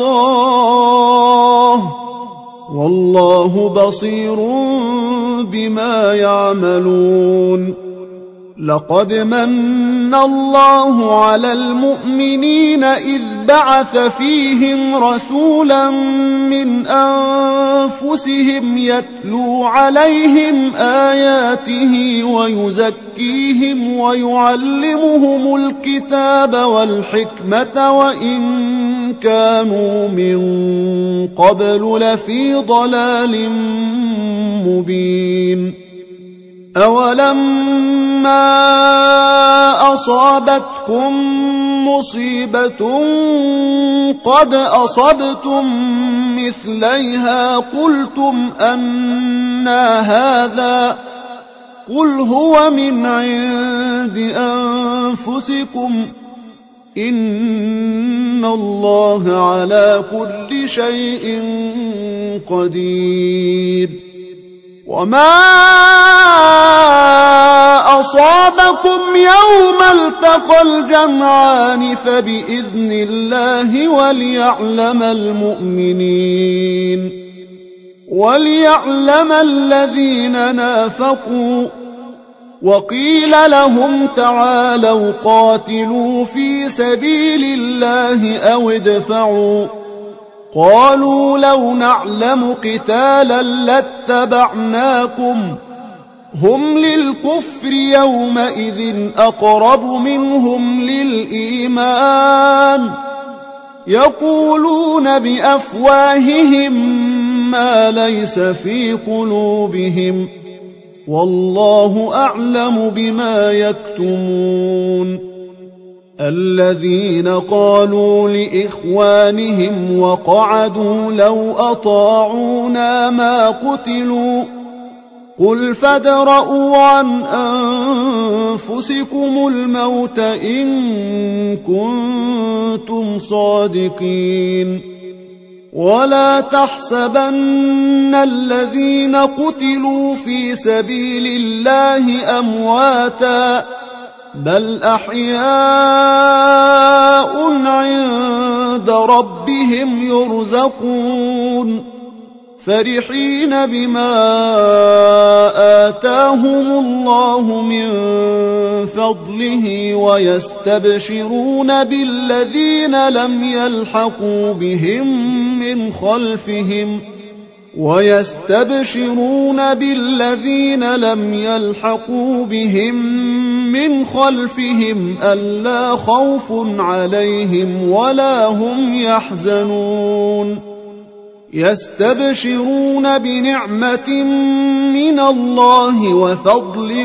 الله والله بصير بما يعملون. لقد من الله على المؤمنين إذ بعث فيهم رسولا من أنفسهم يتلو عليهم آياته ويزكيهم ويعلمهم الكتاب والحكمة وإن كانوا من قبل لفي ضلال مبين. أولما أصابتكم مصيبة قد أصبتم مثليها قلتم أنى هذا قل هو من عند أنفسكم إن الله على كل شيء قدير. وما أصابكم يوم التقى الجمعان فبإذن الله وليعلم المؤمنين وليعلم الذين نافقوا. وقيل لهم تعالوا قاتلوا في سبيل الله أو ادفعوا قالوا لو نعلم قتالا لاتبعناكم هم للكفر يومئذ أقرب منهم للإيمان يقولون بأفواههم ما ليس في قلوبهم والله أعلم بما يكتمون. الذين قالوا لإخوانهم وقعدوا لو أطاعونا ما قتلوا قل فادرءوا عن أنفسكم الموت إن كنتم صادقين. ولا تحسبن الذين قتلوا في سبيل الله أمواتا بل أحياء عند ربهم يرزقون فرحين بما آتاهم الله من فضله ويستبشرون بالذين لم يلحقوا بهم من خلفهم ويستبشرون بالذين لم يلحقوا بهم من خلفهم ألا خوف عليهم ولا هم يحزنون يستبشرون بنعمة من الله وفضل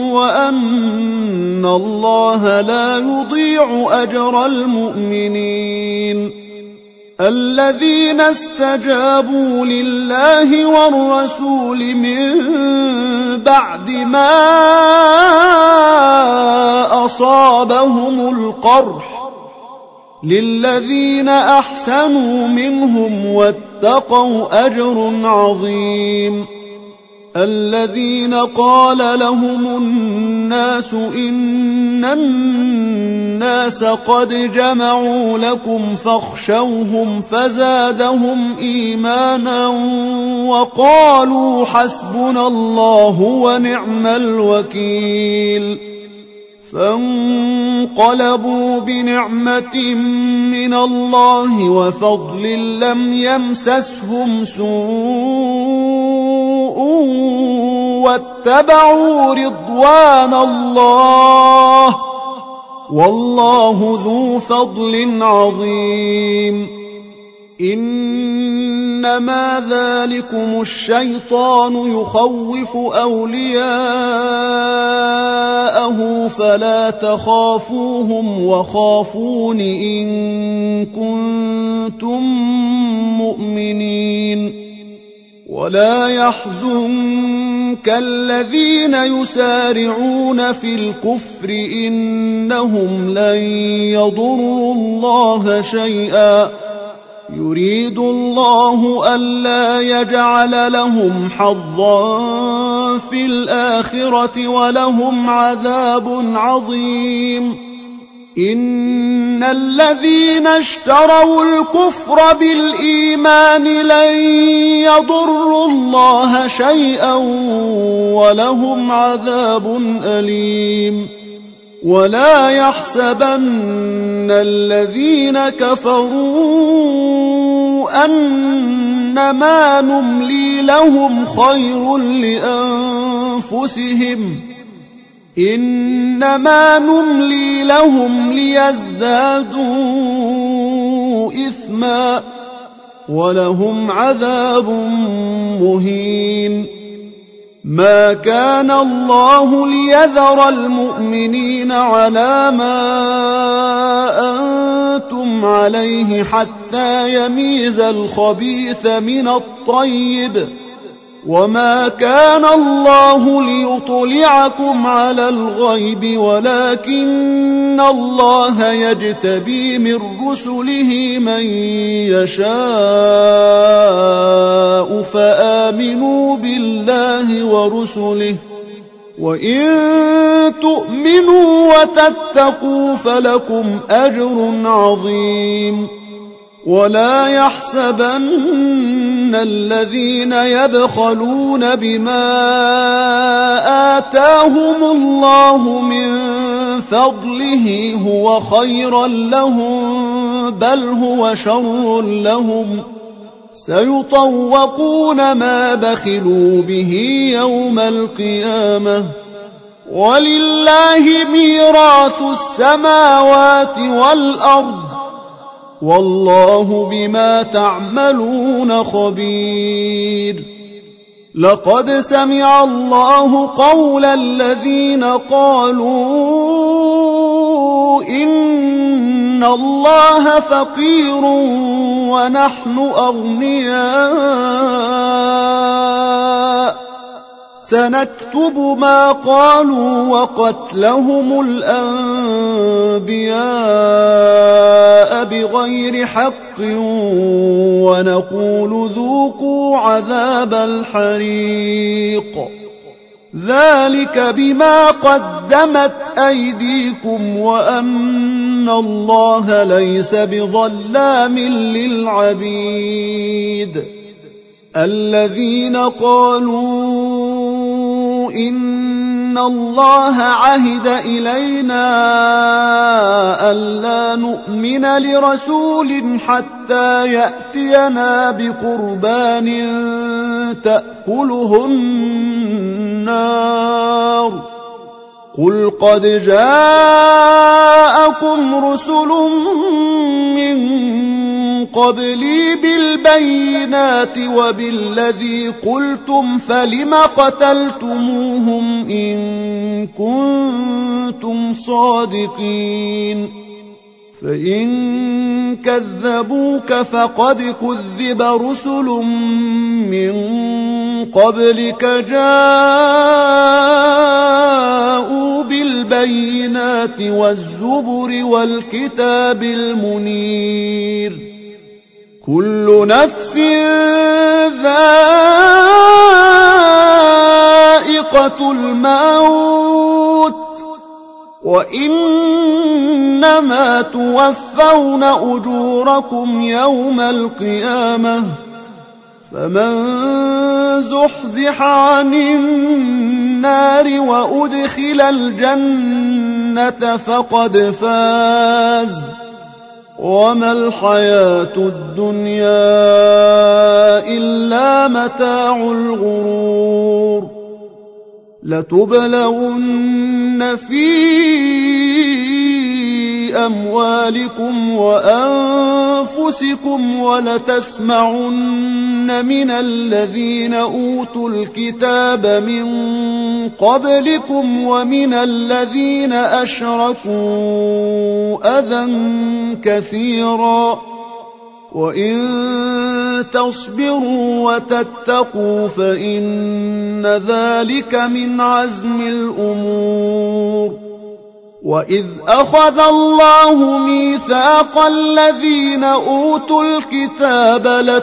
وأن الله لا يضيع أجر المؤمنين الذين استجابوا لله والرسول من بعد ما أصابهم القرح للذين أحسنوا منهم واتقوا أجر عظيم الذين قال لهم الناس إن الناس قد جمعوا لكم فاخشوهم فزادهم إيمانا وقالوا حسبنا الله ونعم الوكيل فانقلبوا بنعمة من الله وفضل لم يمسسهم سوء واتبعوا رضوان الله والله ذو فضل عظيم إنما ذلكم الشيطان يخوف أولياءه فلا تخافوهم وخافون إن كنتم مؤمنين ولا يحزنك الذين يسارعون في الكفر إنهم لن يضروا الله شيئا يريد الله ألا يجعل لهم حظا في الآخرة ولهم عذاب عظيم إن الذين اشتروا الكفر بالإيمان لن يضروا الله شيئا ولهم عذاب أليم ولا يحسبن الذين كفروا أنما نملي لهم خير لأنفسهم إنما نملي لهم ليزدادوا إثما ولهم عذاب مهين ما كان الله ليذر المؤمنين على ما أنتم عليه حتى يميز الخبيث من الطيب وما كان الله ليطلعكم على الغيب ولكن الله يجتبي من رسله من يشاء فآمنوا بالله ورسله وإن تؤمنوا وتتقوا فلكم أجر عظيم ولا يحسبن الذين يبخلون بما آتاهم الله من فضله هو خيرا لهم بل هو شر لهم سيطوقون ما بخلوا به يوم القيامة ولله ميراث السماوات والأرض والله بما تعملون خبير لقد سمع الله قول الذين قالوا إن الله فقير ونحن أغنياء سنكتب ما قالوا وقتلهم الأنبياء بغير حق ونقول ذوقوا عذاب الحريق ذلك بما قدمت أيديكم وأن الله ليس بظلام للعبيد الذين قالوا إن إن الله عهد إلينا ألا نؤمن لرسول حتى يأتينا بقربان تأكله النار قل قد جاءكم رسل من قبلي بالبينات وبالذي قلتم فلم قتلتموهم إن كنتم صادقين فإن كذبوك فقد كذب رسل من قبلك جاءوا بالبينات والزبر والكتاب المنير كل نفس ذائقة الموت وإنما توفون أجوركم يوم القيامة فمن زحزح عن النار وأدخل الجنة فقد فاز وما الحياة الدنيا إلا متاع الغرور لتبلغن في أموالكم وأنفسكم ولتسمعن من الذين أوتوا الكتاب من قبلكم ومن الذين أشركوا أذى كثيرا وإن تصبروا وتتقوا فإن ذلك من عزم الأمور وإذ أخذ الله ميثاق الذين أوتوا الكتاب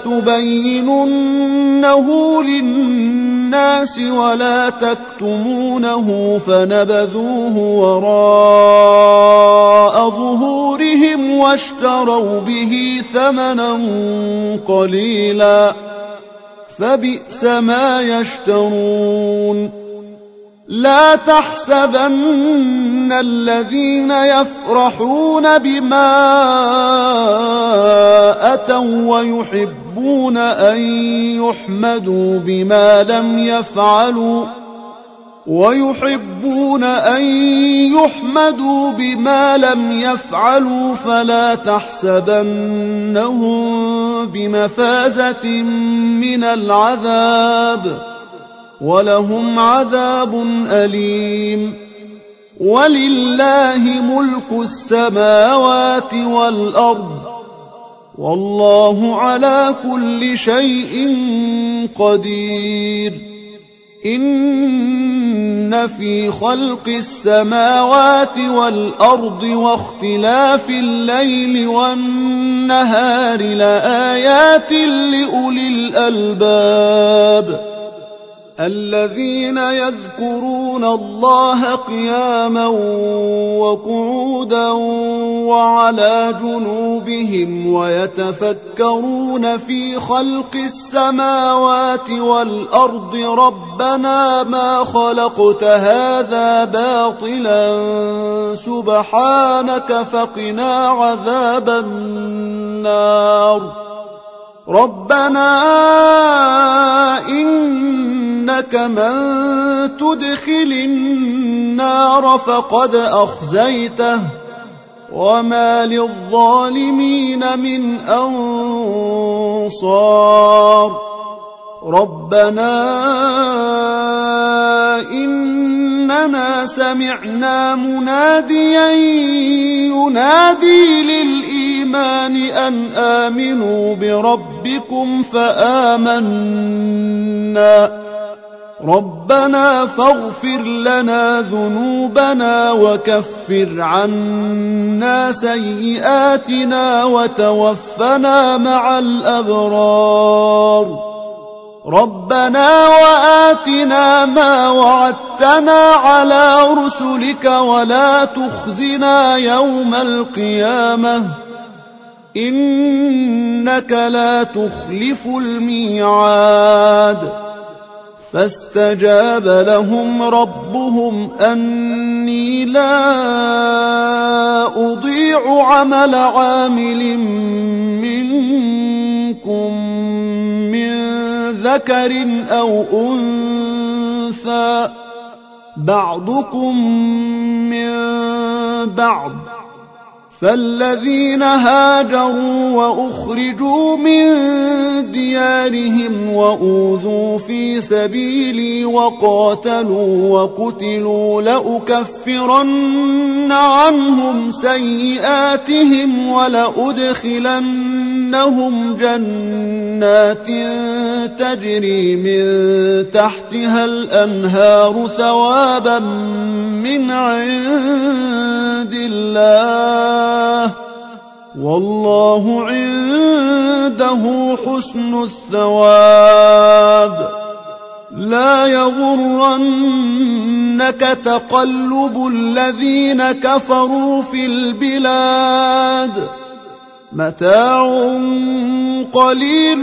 لتبيننه للناس ولا تكتمونه فنبذوه وراء ظهورهم واشتروا به ثمنا قليلا فبئس ما يشترون لا تحسبن الذين يفرحون بما أتوا ويحبون أن يحمدوا بما لم يفعلوا ويحبون أن يحمدوا بما لم يفعلوا فلا تحسبنهم بمفازة من العذاب ولهم عذاب أليم ولله ملك السماوات والأرض والله على كل شيء قدير إن في خلق السماوات والأرض واختلاف الليل والنهار لآيات لأولي الألباب الذين يذكرون الله قياما وقعودا وعلى جنوبهم ويتفكرون في خلق السماوات والأرض ربنا ما خلقت هذا باطلا سبحانك فقنا عذاب النار ربنا إنك من تدخل النار فقد أخزيته وما للظالمين من أنصار ربنا إننا سمعنا مناديا ينادي للإيمان أن آمنوا بربكم فآمنا ربنا فاغفر لنا ذنوبنا وكفر عنا سيئاتنا وتوفنا مع الأبرار ربنا وآتنا ما وعدتنا على رسلك ولا تخزنا يوم القيامة إنك لا تخلف الميعاد فاستجاب لهم ربهم أني لا أضيع عمل عامل منكم من ذكر أو أنثى بعضكم من بعض، فالذين هاجروا وأخرجوا من ديارهم وأوذوا في سبيلي وقاتلوا وقتلوا لأكفرن عنهم سيئاتهم ولأدخلنهم جنات تجري من تحتها الأنهار ثوابا من عند الله، والله عنده حسن الثواب. لا يغرنك تقلب الذين كفروا في البلاد، متاع قليل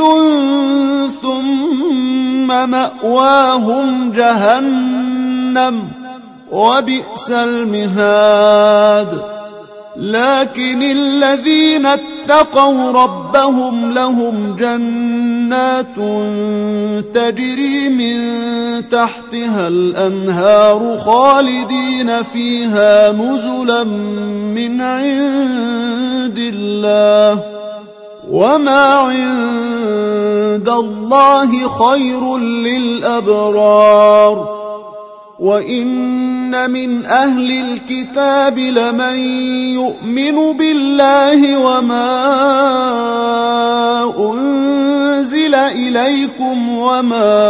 ثم مأواهم جهنم وبئس المهاد. لكن الذين اتقوا ربهم لهم جنات تجري من تحتها الأنهار خالدين فيها نزلا من عند الله، وما عند الله خير للأبرار. وإن من أهل الكتاب لمن يؤمن بالله وما أنزل إليكم وما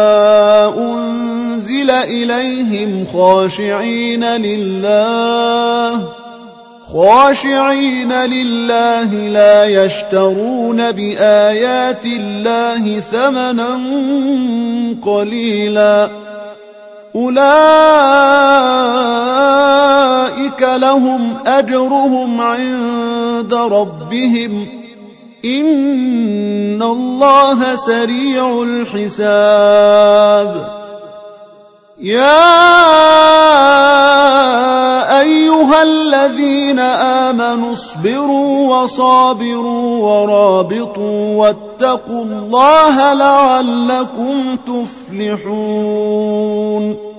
أنزل إليهم خاشعين لله خاشعين لله لا يشترون بآيات الله ثمنا قليلا، أولئك لهم أجرهم عند ربهم إن الله سريع الحساب. يا أيها الذين آمنوا اصبروا وصابروا ورابطوا واتقوا الله لعلكم تفلحون.